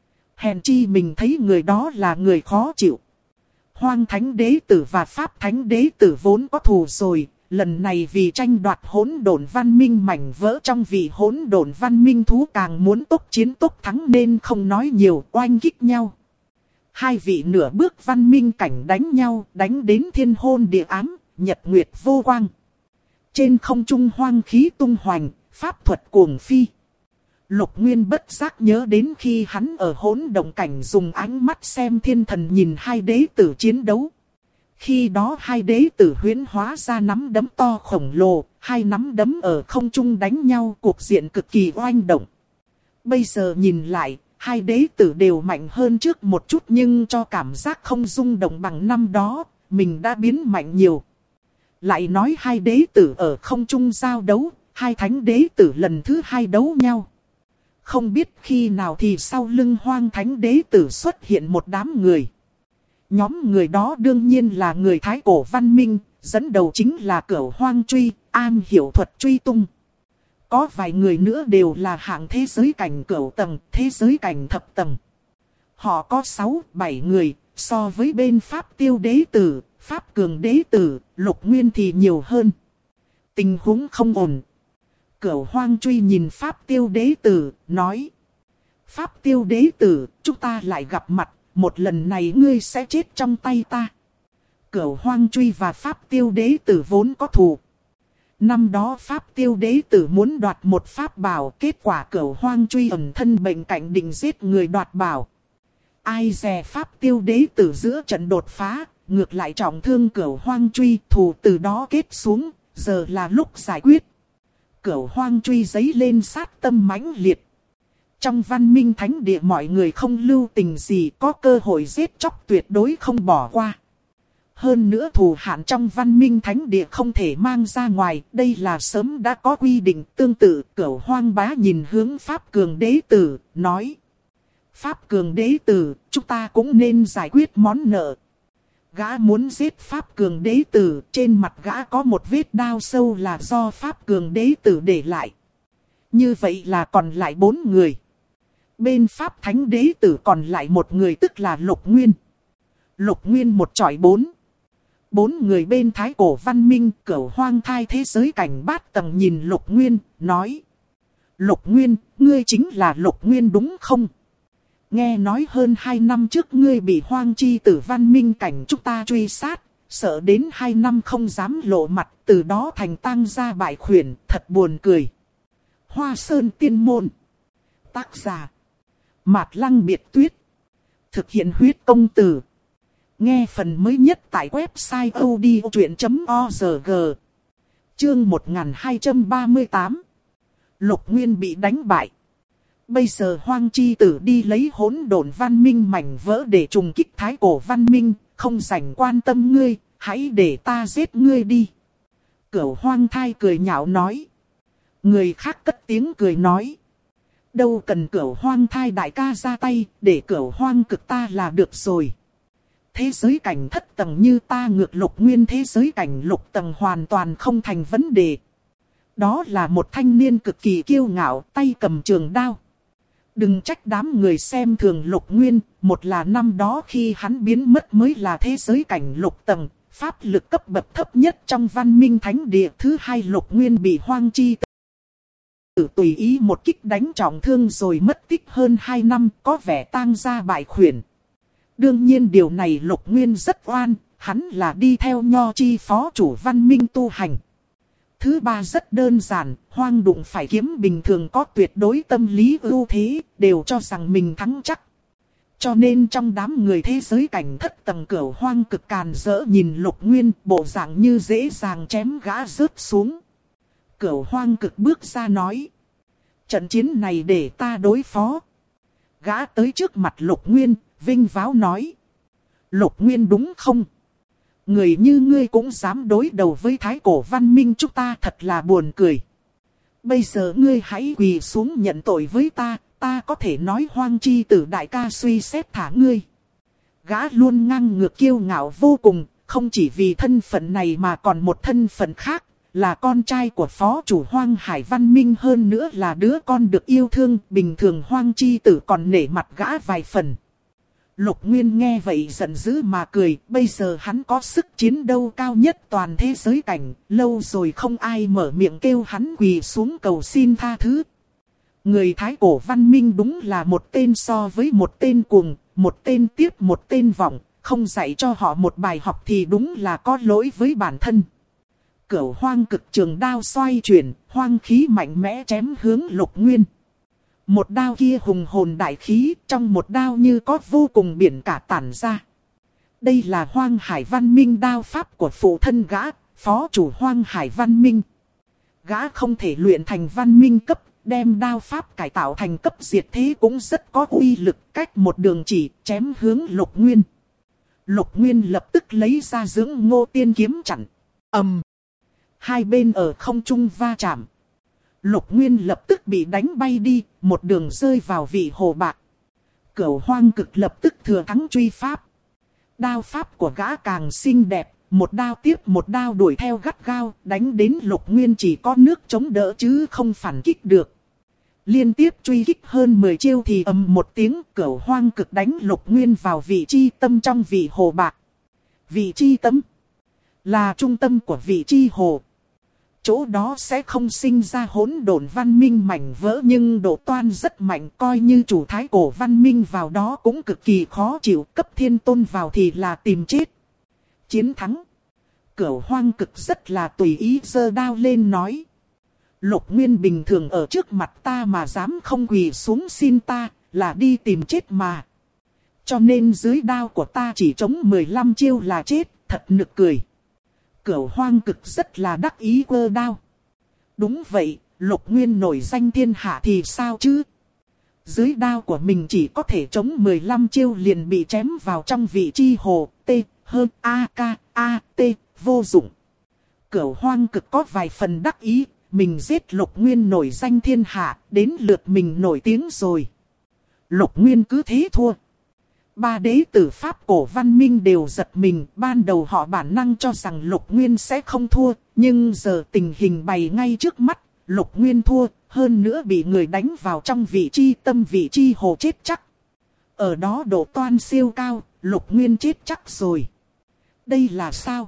A: Hèn chi mình thấy người đó là người khó chịu. Hoang thánh đế tử và Pháp thánh đế tử vốn có thù rồi. Lần này vì tranh đoạt hỗn độn văn minh mảnh vỡ trong vị hỗn độn văn minh thú càng muốn tốc chiến tốc thắng nên không nói nhiều, oanh kích nhau. Hai vị nửa bước văn minh cảnh đánh nhau, đánh đến thiên hôn địa ám, nhật nguyệt vô quang. Trên không trung hoang khí tung hoành, pháp thuật cuồng phi. Lục Nguyên bất giác nhớ đến khi hắn ở hỗn động cảnh dùng ánh mắt xem thiên thần nhìn hai đế tử chiến đấu. Khi đó hai đế tử huyễn hóa ra nắm đấm to khổng lồ, hai nắm đấm ở không trung đánh nhau, cuộc diện cực kỳ oanh động. Bây giờ nhìn lại, hai đế tử đều mạnh hơn trước một chút nhưng cho cảm giác không rung động bằng năm đó, mình đã biến mạnh nhiều. Lại nói hai đế tử ở không trung giao đấu, hai thánh đế tử lần thứ hai đấu nhau. Không biết khi nào thì sau lưng Hoang thánh đế tử xuất hiện một đám người. Nhóm người đó đương nhiên là người Thái Cổ Văn Minh, dẫn đầu chính là Cửu Hoang Truy, am hiểu thuật truy tung. Có vài người nữa đều là hạng thế giới cảnh cửu tầng, thế giới cảnh thập tầng. Họ có 6-7 người, so với bên Pháp Tiêu đế tử, Pháp Cường đế tử, Lục Nguyên thì nhiều hơn. Tình huống không ổn. Cửu Hoang Truy nhìn Pháp Tiêu đế tử, nói. Pháp Tiêu đế tử, chúng ta lại gặp mặt, một lần này ngươi sẽ chết trong tay ta. Cửu Hoang Truy và Pháp Tiêu đế tử vốn có thù. Năm đó Pháp Tiêu đế tử muốn đoạt một pháp bảo, kết quả Cửu Hoang Truy ẩn thân bệnh cạnh định giết người đoạt bảo. Ai dè Pháp Tiêu đế tử giữa trận đột phá, ngược lại trọng thương Cửu Hoang Truy, thù từ đó kết xuống, giờ là lúc giải quyết. Cửu Hoang Truy giấy lên sát tâm mãnh liệt. Trong văn minh thánh địa mọi người không lưu tình gì, có cơ hội giết chóc tuyệt đối không bỏ qua. Hơn nữa thù hạn trong văn minh thánh địa không thể mang ra ngoài, đây là sớm đã có quy định. Tương tự, Cửu Hoang bá nhìn hướng Pháp Cường đế tử, nói. Pháp Cường đế tử, chúng ta cũng nên giải quyết món nợ. Gã muốn giết Pháp Cường đế tử, trên mặt gã có một vết đao sâu là do Pháp Cường đế tử để lại. Như vậy là còn lại 4 người. Bên Pháp Thánh đế tử còn lại một người tức là Lục Nguyên. Lục Nguyên một chọi 4. 4 người bên Thái Cổ Văn Minh, Cửu Hoang thai thế giới cảnh bát tầng nhìn Lục Nguyên, nói. Lục Nguyên, ngươi chính là Lục Nguyên đúng không? Nghe nói hơn 2 năm trước ngươi bị Hoang chi tử văn minh cảnh chúng ta truy sát, sợ đến 2 năm không dám lộ mặt, từ đó thành tang gia bại khuyển, thật buồn cười. Hoa Sơn Tiên Môn. Tác giả Mạt Lăng Biệt Tuyết. Thực hiện huyết công từ. Nghe phần mới nhất tại website odchuyện.org. Chương 1238. Lục Nguyên bị đánh bại. Bây giờ Hoang chi tử đi lấy hỗn độn văn minh mảnh vỡ để trùng kích Thái Cổ Văn Minh, không rảnh quan tâm ngươi, hãy để ta giết ngươi đi. Cửu Hoang thai cười nhạo nói. Người khác cất tiếng cười nói. Đâu cần Cửu Hoang thai đại ca ra tay, để Cửu Hoang cực ta là được rồi. Thế giới cảnh thất tầng như ta ngược Lục Nguyên thế giới cảnh lục tầng hoàn toàn không thành vấn đề. Đó là một thanh niên cực kỳ kiêu ngạo, tay cầm trường đao. Đừng trách đám người xem thường Lục Nguyên, một là năm đó khi hắn biến mất mới là thế giới cảnh lục tầng, pháp lực cấp bậc thấp nhất trong văn minh thánh địa. Thứ hai, Lục Nguyên bị Hoang Chi Tử tùy ý một kích đánh trọng thương rồi mất tích hơn 2 năm, có vẻ tang gia bại khuyển. Đương nhiên điều này Lục Nguyên rất oan, hắn là đi theo Nho Chi phó chủ văn minh tu hành. Thứ ba rất đơn giản, Hoang đụng phải kiếm bình thường có tuyệt đối tâm lý ưu thế, đều cho rằng mình thắng chắc. Cho nên trong đám người thế giới cảnh thất tầng Cửu Hoang cực càn rỡ nhìn Lục Nguyên, bộ dạng như dễ dàng chém gã rớt xuống. Cửu Hoang cực bước ra nói: trận chiến này để ta đối phó. Gã tới trước mặt Lục Nguyên, vinh váo nói: Lục Nguyên đúng không? Người như ngươi cũng dám đối đầu với thái cổ văn minh chúng ta, thật là buồn cười. Bây giờ ngươi hãy quỳ xuống nhận tội với ta, ta có thể nói Hoang Chi Tử đại ca suy xét thả ngươi. Gã luôn ngang ngược kiêu ngạo vô cùng, không chỉ vì thân phận này mà còn một thân phận khác, là con trai của phó chủ Hoang Hải Văn Minh, hơn nữa là đứa con được yêu thương. Bình thường Hoang Chi Tử còn nể mặt gã vài phần. Lục Nguyên nghe vậy giận dữ mà cười, bây giờ hắn có sức chiến đấu cao nhất toàn thế giới cảnh, lâu rồi không ai mở miệng kêu hắn quỳ xuống cầu xin tha thứ. Người thái cổ văn minh đúng là một tên so với một tên cuồng, một tên tiếp một tên vọng, không dạy cho họ một bài học thì đúng là có lỗi với bản thân. Cửu Hoang cực trường đao xoay chuyển, hoang khí mạnh mẽ chém hướng Lục Nguyên. Một đao kia hùng hồn đại khí, trong một đao như có vô cùng biển cả tản ra. Đây là Hoang Hải Văn Minh đao pháp của phụ thân gã, phó chủ Hoang Hải Văn Minh. Gã không thể luyện thành văn minh cấp, đem đao pháp cải tạo thành cấp diệt thế cũng rất có uy lực, cách một đường chỉ chém hướng Lục Nguyên. Lục Nguyên lập tức lấy ra Dưỡng Ngô Tiên kiếm chặn. Hai bên ở không trung va chạm. Lục Nguyên lập tức bị đánh bay đi, một đường rơi vào vị hồ bạc. Cửu Hoang cực lập tức thừa thắng truy pháp. Đao pháp của gã càng xinh đẹp, một đao tiếp một đao đuổi theo gắt gao, đánh đến Lục Nguyên chỉ có nước chống đỡ chứ không phản kích được. Liên tiếp truy kích hơn 10 chiêu thì ầm một tiếng, Cửu Hoang cực đánh Lục Nguyên vào vị chi tâm trong vị hồ bạc. Vị chi tâm là trung tâm của vị chi hồ. Chỗ đó sẽ không sinh ra hỗn độn văn minh mảnh vỡ, nhưng độ toan rất mạnh, coi như chủ thái cổ văn minh vào đó cũng cực kỳ khó chịu, cấp thiên tôn vào thì là tìm chết. Chiến thắng. Cửu Hoang cực rất là tùy ý giơ đao lên nói: Lục Nguyên bình thường ở trước mặt ta mà dám không quỳ xuống xin ta, là đi tìm chết mà. Cho nên dưới đao của ta chỉ chống 15 chiêu là chết, thật nực cười. Cửu Hoang cực rất là đắc ý quơ đao. Đúng vậy, Lục Nguyên nổi danh thiên hạ thì sao chứ? Dưới đao của mình chỉ có thể chống 15 chiêu liền bị chém vào trong vị chi hồ, T, H, A, K, A, T, vô dụng. Cửu Hoang cực có vài phần đắc ý, mình giết Lục Nguyên nổi danh thiên hạ, đến lượt mình nổi tiếng rồi. Lục Nguyên cứ thế thua. Ba đế tử Pháp cổ văn minh đều giật mình, ban đầu họ bản năng cho rằng Lục Nguyên sẽ không thua, nhưng giờ tình hình bày ngay trước mắt, Lục Nguyên thua, hơn nữa bị người đánh vào trong vị chi tâm vị chi hồ chết chắc. Ở đó độ toan siêu cao, Lục Nguyên chết chắc rồi. Đây là sao?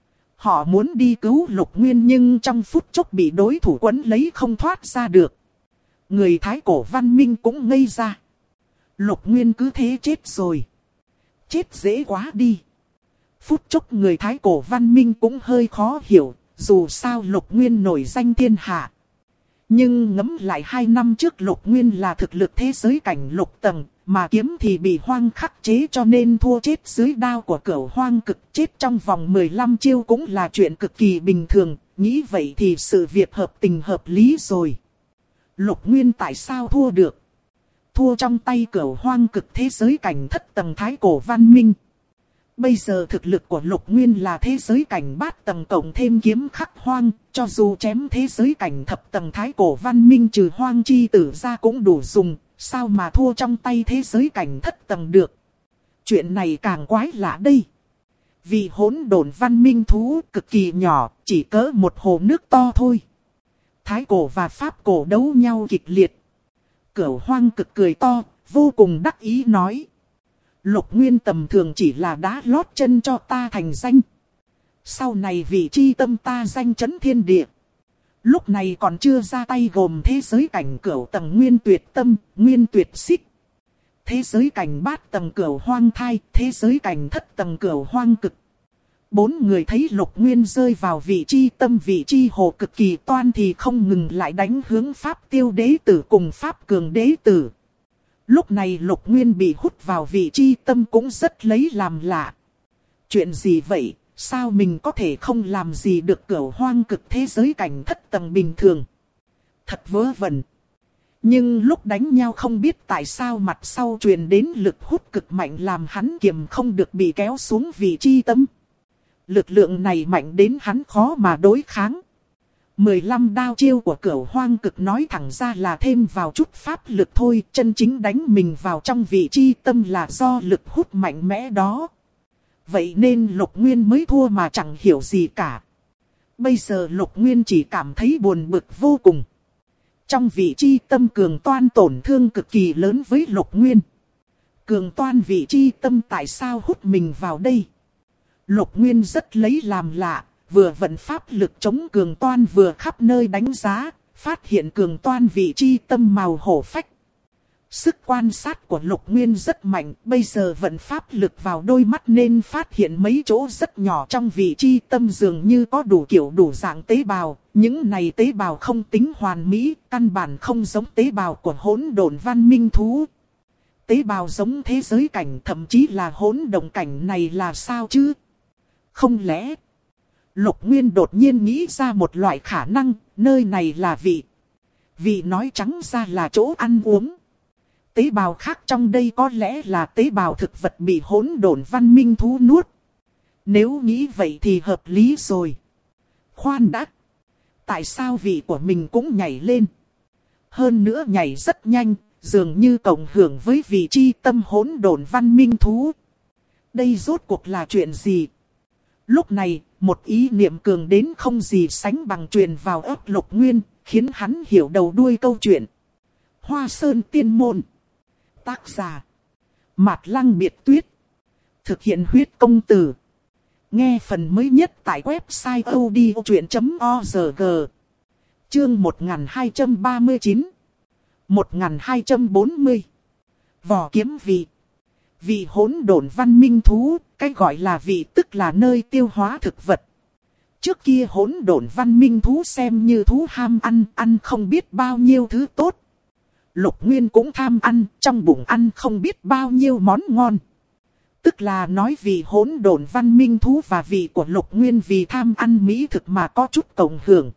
A: Họ muốn đi cứu Lục Nguyên nhưng trong phút chốc bị đối thủ quấn lấy không thoát ra được. Người thái cổ văn minh cũng ngây ra. Lục Nguyên cứ thế chết rồi. Chết dễ quá đi. Phút chốc người thái cổ văn minh cũng hơi khó hiểu, dù sao Lục Nguyên nổi danh thiên hạ. Nhưng ngẫm lại 2 năm trước Lục Nguyên là thực lực thế giới cảnh lục tầng, mà kiếm thì bị Hoang khắc chế cho nên thua chết dưới đao của Cửu Hoang cực, chết trong vòng 15 chiêu cũng là chuyện cực kỳ bình thường, nghĩ vậy thì sự việc hợp tình hợp lý rồi. Lục Nguyên tại sao thua được? Thua trong tay Cửu Hoang cực thế giới cảnh thất tầng thái cổ văn minh. Bây giờ thực lực của Lục Nguyên là thế giới cảnh bát tầng cộng thêm kiếm khắc hoang, cho dù chém thế giới cảnh thập tầng thái cổ văn minh trừ Hoang Chi Tử ra cũng đủ dùng, sao mà thua trong tay thế giới cảnh thất tầng được. Chuyện này càng quái lạ đây. Vì hỗn độn văn minh thú cực kỳ nhỏ, chỉ cỡ một hồ nước to thôi. Thái cổ và Pháp cổ đấu nhau kịch liệt. Cửu Hoang Cực cười to, vô cùng đắc ý nói. Lục Nguyên tầm thường chỉ là đá lót chân cho ta thành danh. Sau này vị chi tâm ta danh chấn thiên địa. Lúc này còn chưa ra tay gồm thế giới cảnh cửu tầng Nguyên Tuyệt Tâm, Nguyên Tuyệt Xích. Thế giới cảnh bát tầng cửu hoang thai, thế giới cảnh thất tầng cửu hoang cực. 4 người thấy Lục Nguyên rơi vào vị chi tâm vị chi hồ cực kỳ toan thì không ngừng lại đánh hướng Pháp Tiêu đế tử cùng Pháp Cường đế tử. Lúc này Lục Nguyên bị hút vào vị chi tâm cũng rất lấy làm lạ. Chuyện gì vậy, sao mình có thể không làm gì được cửu hoang cực thế giới cảnh thất tầng bình thường? Thật vớ vẩn. Nhưng lúc đánh nhau không biết tại sao mặt sau truyền đến lực hút cực mạnh làm hắn kiềm không được bị kéo xuống vị chi tâm. Lực lượng này mạnh đến hắn khó mà đối kháng. 15 đao chiêu của cửu hoang cực nói thẳng ra là thêm vào chút pháp lực thôi. Chân chính đánh mình vào trong vị chi tâm là do lực hút mạnh mẽ đó. Vậy nên Lục Nguyên mới thua mà chẳng hiểu gì cả. Bây giờ Lục Nguyên chỉ cảm thấy buồn bực vô cùng. Trong vị chi tâm cường toan tổn thương cực kỳ lớn với Lục Nguyên. Cường toan vị chi tâm tại sao hút mình vào đây? Lục Nguyên rất lấy làm lạ, vừa vận pháp lực chống cường toan vừa khắp nơi đánh giá, phát hiện cường toan vị chi tâm màu hổ phách. Sức quan sát của Lục Nguyên rất mạnh, bây giờ vận pháp lực vào đôi mắt nên phát hiện mấy chỗ rất nhỏ trong vị chi tâm dường như có đủ kiểu đủ dạng tế bào. Những này tế bào không tính hoàn mỹ, căn bản không giống tế bào của hỗn độn văn minh thú. Tế bào giống thế giới cảnh thậm chí là hỗn động cảnh này là sao chứ? Không lẽ Lục Nguyên đột nhiên nghĩ ra một loại khả năng, nơi này là vị. Vị nói trắng ra là chỗ ăn uống. Tế bào khác trong đây có lẽ là tế bào thực vật bị hỗn độn văn minh thú nuốt. Nếu nghĩ vậy thì hợp lý rồi. Khoan đã. Tại sao vị của mình cũng nhảy lên? Hơn nữa nhảy rất nhanh, dường như cộng hưởng với vị chi tâm hỗn độn văn minh thú. Đây rốt cuộc là chuyện gì? Lúc này, một ý niệm cường đến không gì sánh bằng truyền vào óc Lục Nguyên, khiến hắn hiểu đầu đuôi câu chuyện. Hoa Sơn Tiên Môn. Tác giả Mạt Lăng Biệt Tuyết. Thực hiện huyết công từ. Nghe phần mới nhất tại website odchuyện.org. Chương 1239 1240. Vỏ kiếm vị. Vị hỗn độn văn minh thú, cái gọi là vị tức là nơi tiêu hóa thực vật. Trước kia hỗn độn văn minh thú xem như thú ham ăn, ăn không biết bao nhiêu thứ tốt. Lục Nguyên cũng tham ăn, trong bụng ăn không biết bao nhiêu món ngon. Tức là nói vì hỗn độn văn minh thú và vị của Lục Nguyên vì tham ăn mỹ thực mà có chút cộng hưởng.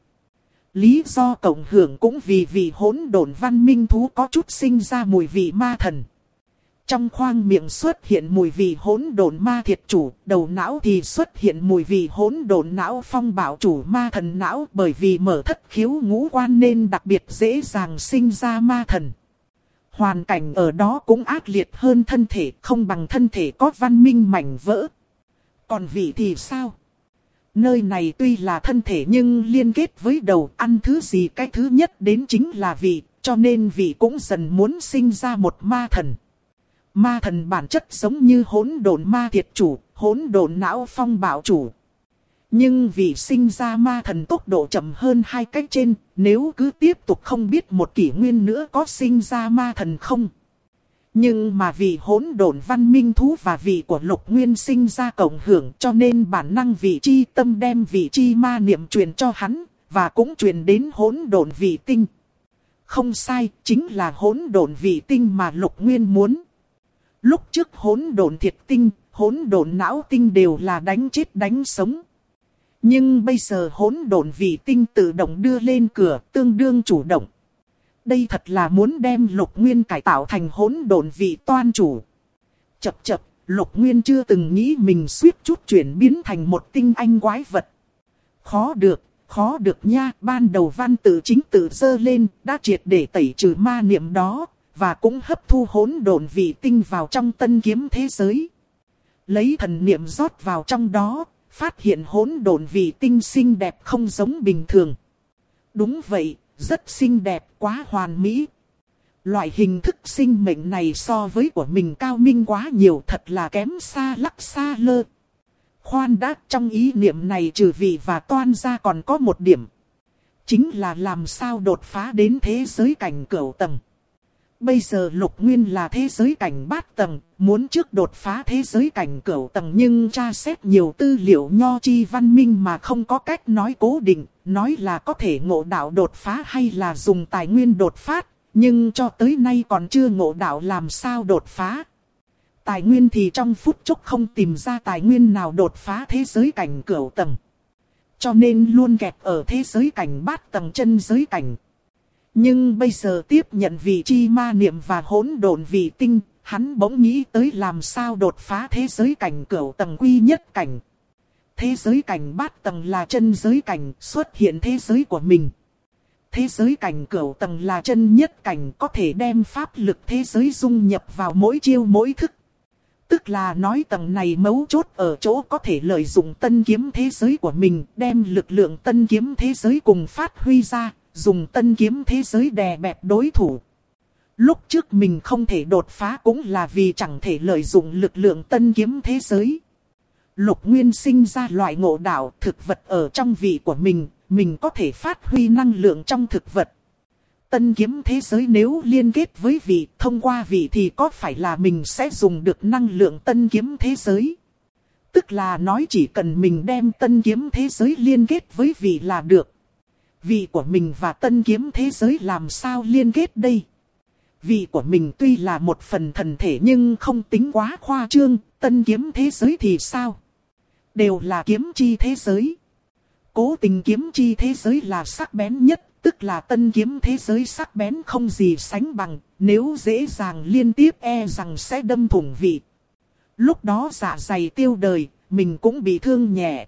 A: Lý do cộng hưởng cũng vì hỗn độn văn minh thú có chút sinh ra mùi vị ma thần. Trong khoang miệng xuất hiện mùi vị hỗn độn ma thiệt chủ, đầu não thì xuất hiện mùi vị hỗn độn não phong bảo chủ ma thần não, bởi vì mở thất khiếu ngũ quan nên đặc biệt dễ dàng sinh ra ma thần. Hoàn cảnh ở đó cũng ác liệt hơn thân thể, không bằng thân thể có văn minh mảnh vỡ. Còn vị thì sao? Nơi này tuy là thân thể nhưng liên kết với đầu, ăn thứ gì cái thứ nhất đến chính là vị, cho nên vị cũng dần muốn sinh ra một ma thần. Ma thần bản chất giống như hỗn độn ma thiệt chủ, hỗn độn não phong bảo chủ. Nhưng vì sinh ra ma thần tốc độ chậm hơn hai cách trên, nếu cứ tiếp tục không biết một kỷ nguyên nữa có sinh ra ma thần không. Nhưng mà vì hỗn độn văn minh thú và vị của Lục Nguyên sinh ra cộng hưởng, cho nên bản năng vị chi tâm đem vị chi ma niệm truyền cho hắn, và cũng truyền đến hỗn độn vị tinh. Không sai, chính là hỗn độn vị tinh mà Lục Nguyên muốn. Lúc trước hỗn độn thiệt tinh, hỗn độn não tinh đều là đánh chết đánh sống. Nhưng bây giờ hỗn độn vị tinh tự động đưa lên cửa, tương đương chủ động. Đây thật là muốn đem Lục Nguyên cải tạo thành hỗn độn vị toan chủ. Chập chập, Lục Nguyên chưa từng nghĩ mình suýt chút chuyển biến thành một tinh anh quái vật. Khó được nha, ban đầu văn tự chính tự dơ lên, đã triệt để tẩy trừ ma niệm đó, và cũng hấp thu hỗn độn vị tinh vào trong tân kiếm thế giới. Lấy thần niệm rót vào trong đó, phát hiện hỗn độn vị tinh xinh đẹp không giống bình thường. Đúng vậy, rất xinh đẹp, quá hoàn mỹ. Loại hình thức sinh mệnh này so với của mình cao minh quá nhiều, thật là kém xa lắc xa lơ. Khoan đã, trong ý niệm này trừ vị và toan ra còn có một điểm. Chính là làm sao đột phá đến thế giới cảnh cửu tầng. Bây giờ Lục Nguyên là thế giới cảnh bát tầng, muốn trước đột phá thế giới cảnh cửu tầng nhưng tra xét nhiều tư liệu nho chi văn minh mà không có cách nói cố định, nói là có thể ngộ đạo đột phá hay là dùng tài nguyên đột phát, nhưng cho tới nay còn chưa ngộ đạo làm sao đột phá. Tài nguyên thì trong phút chốc không tìm ra tài nguyên nào đột phá thế giới cảnh cửu tầng. Cho nên luôn kẹt ở thế giới cảnh bát tầng chân giới cảnh. Nhưng bây giờ tiếp nhận vị chi ma niệm và hỗn độn vị tinh, hắn bỗng nghĩ tới làm sao đột phá thế giới cảnh cửu tầng quy nhất cảnh. Thế giới cảnh bát tầng là chân giới cảnh, xuất hiện thế giới của mình. Thế giới cảnh cửu tầng là chân nhất cảnh, có thể đem pháp lực thế giới dung nhập vào mỗi chiêu mỗi thức. Tức là nói tầng này mấu chốt ở chỗ có thể lợi dụng tân kiếm thế giới của mình, đem lực lượng tân kiếm thế giới cùng phát huy ra, dùng tân kiếm thế giới đè bẹp đối thủ. Lúc trước mình không thể đột phá cũng là vì chẳng thể lợi dụng lực lượng tân kiếm thế giới. Lục Nguyên sinh ra loại ngộ đạo thực vật ở trong vị của mình có thể phát huy năng lượng trong thực vật. Tân kiếm thế giới nếu liên kết với vị, thông qua vị thì có phải là mình sẽ dùng được năng lượng tân kiếm thế giới? Tức là nói chỉ cần mình đem tân kiếm thế giới liên kết với vị là được. Vị của mình và tân kiếm thế giới làm sao liên kết đây? Vị của mình tuy là một phần thần thể nhưng không tính quá khoa trương, tân kiếm thế giới thì sao? Đều là kiếm chi thế giới. Cố tình kiếm chi thế giới là sắc bén nhất, tức là tân kiếm thế giới sắc bén không gì sánh bằng, nếu dễ dàng liên tiếp e rằng sẽ đâm thủng vị. Lúc đó dạ dày tiêu đời, mình cũng bị thương nhẹ.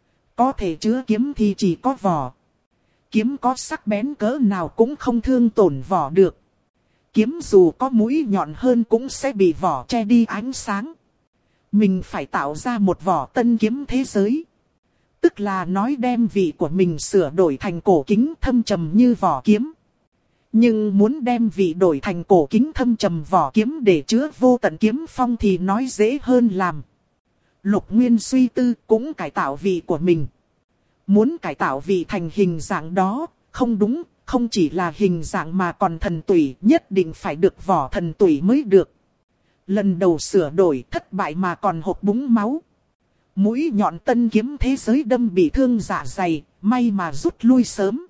A: Có thể chứa kiếm thì chỉ có vỏ. Kiếm có sắc bén cỡ nào cũng không thương tổn vỏ được. Kiếm dù có mũi nhọn hơn cũng sẽ bị vỏ che đi ánh sáng. Mình phải tạo ra một vỏ tân kiếm thế giới. Tức là nói đem vị của mình sửa đổi thành cổ kính thâm trầm như vỏ kiếm. Nhưng muốn đem vị đổi thành cổ kính thâm trầm vỏ kiếm để chứa vô tận kiếm phong thì nói dễ hơn làm. Lục Nguyên suy tư cũng cải tạo vị của mình. Muốn cải tạo vị thành hình dạng đó, không đúng, không chỉ là hình dạng mà còn thần tủy, nhất định phải được vỏ thần tủy mới được. Lần đầu sửa đổi thất bại mà còn hộc búng máu. Mũi nhọn tân kiếm thế giới đâm bị thương dạ dày, may mà rút lui sớm.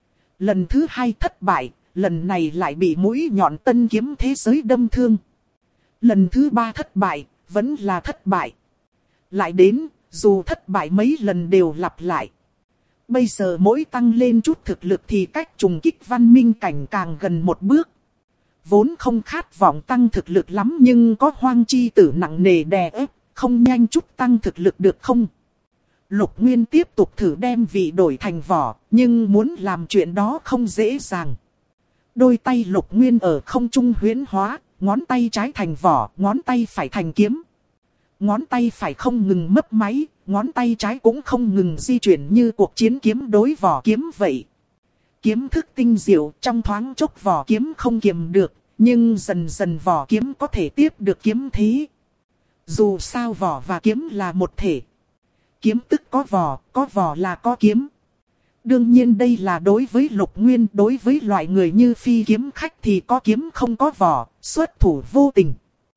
A: Lần thứ hai thất bại, lần này lại bị mũi nhọn tân kiếm thế giới đâm thương. Lần thứ ba thất bại, vẫn là thất bại. Lại đến, dù thất bại mấy lần đều lặp lại. Bây giờ mỗi tăng lên chút thực lực thì cách trùng kích văn minh cảnh càng gần một bước. Vốn không khát vọng tăng thực lực lắm nhưng có hoang chi tử nặng nề đè ép, không nhanh chút tăng thực lực được không? Lục Nguyên tiếp tục thử đem vị đổi thành vỏ, nhưng muốn làm chuyện đó không dễ dàng. Đôi tay Lục Nguyên ở không trung huyễn hóa, ngón tay trái thành vỏ, ngón tay phải thành kiếm. Ngón tay phải không ngừng mấp máy, ngón tay trái cũng không ngừng di chuyển như cuộc chiến kiếm đối vỏ kiếm vậy. Kiếm thức tinh diệu, trong thoáng chốc vỏ kiếm không kiềm được, nhưng dần dần vỏ kiếm có thể tiếp được kiếm thế. Dù sao vỏ và kiếm là một thể. Kiếm tức có vỏ là có kiếm. Đương nhiên đây là đối với Lục Nguyên, đối với loại người như phi kiếm khách thì có kiếm không có vỏ, xuất thủ vô tình.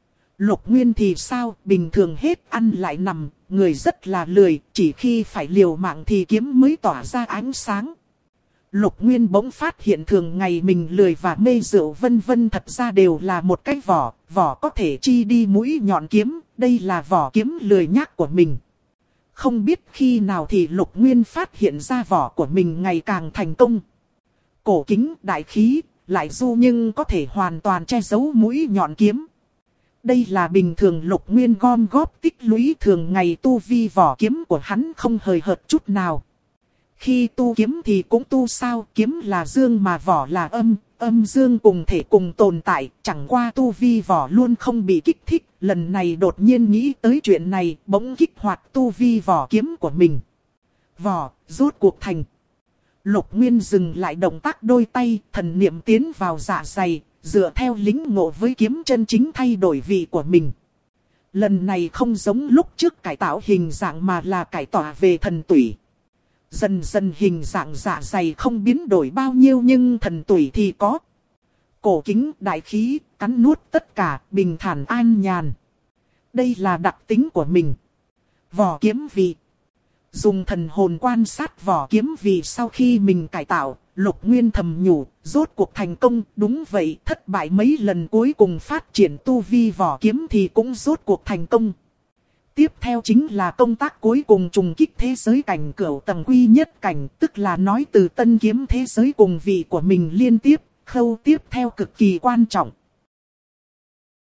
A: Lục Nguyên thì sao, bình thường hết ăn lại nằm, người rất là lười, chỉ khi phải liều mạng thì kiếm mới tỏa ra ánh sáng. Lục Nguyên bỗng phát hiện thường ngày mình lười và mê rượu vân vân thật ra đều là một cái vỏ có thể chi đi mũi nhọn kiếm, đây là vỏ kiếm lười nhác của mình. Không biết khi nào thì Lục Nguyên phát hiện ra vỏ của mình ngày càng thành công. Cổ kính đại khí, lại du nhưng có thể hoàn toàn che giấu mũi nhọn kiếm. Đây là bình thường Lục Nguyên gom góp tích lũy thường ngày tu vi vỏ kiếm của hắn không hời hợt chút nào. Khi tu kiếm thì cũng tu sao, kiếm là dương mà vỏ là âm, âm dương cùng thể cùng tồn tại, chẳng qua tu vi vỏ luôn không bị kích thích. Lần này đột nhiên nghĩ tới chuyện này, bỗng kích hoạt tu vi vỏ kiếm của mình. Vỏ, rốt cuộc thành. Lục Nguyên dừng lại động tác đôi tay, thần niệm tiến vào dạ dày, dựa theo lĩnh ngộ với kiếm chân chính thay đổi vị của mình. Lần này không giống lúc trước cải tạo hình dạng mà là cải tỏa về thần tủy. Dần dần hình dạng dạ dày không biến đổi bao nhiêu nhưng thần tủy thì có. Cổ kính đại khí, cắn nuốt tất cả, bình thản an nhàn. Đây là đặc tính của mình. Vỏ kiếm vị. Dùng thần hồn quan sát vỏ kiếm vị sau khi mình cải tạo, Lục Nguyên thầm nhủ, rốt cuộc thành công. Đúng vậy, thất bại mấy lần cuối cùng phát triển tu vi vỏ kiếm thì cũng rốt cuộc thành công. Tiếp theo chính là công tác cuối cùng trùng kích thế giới cảnh cửu tầng quy nhất cảnh, tức là nói từ tân kiếm thế giới cùng vị của mình liên tiếp, khâu tiếp theo cực kỳ quan trọng.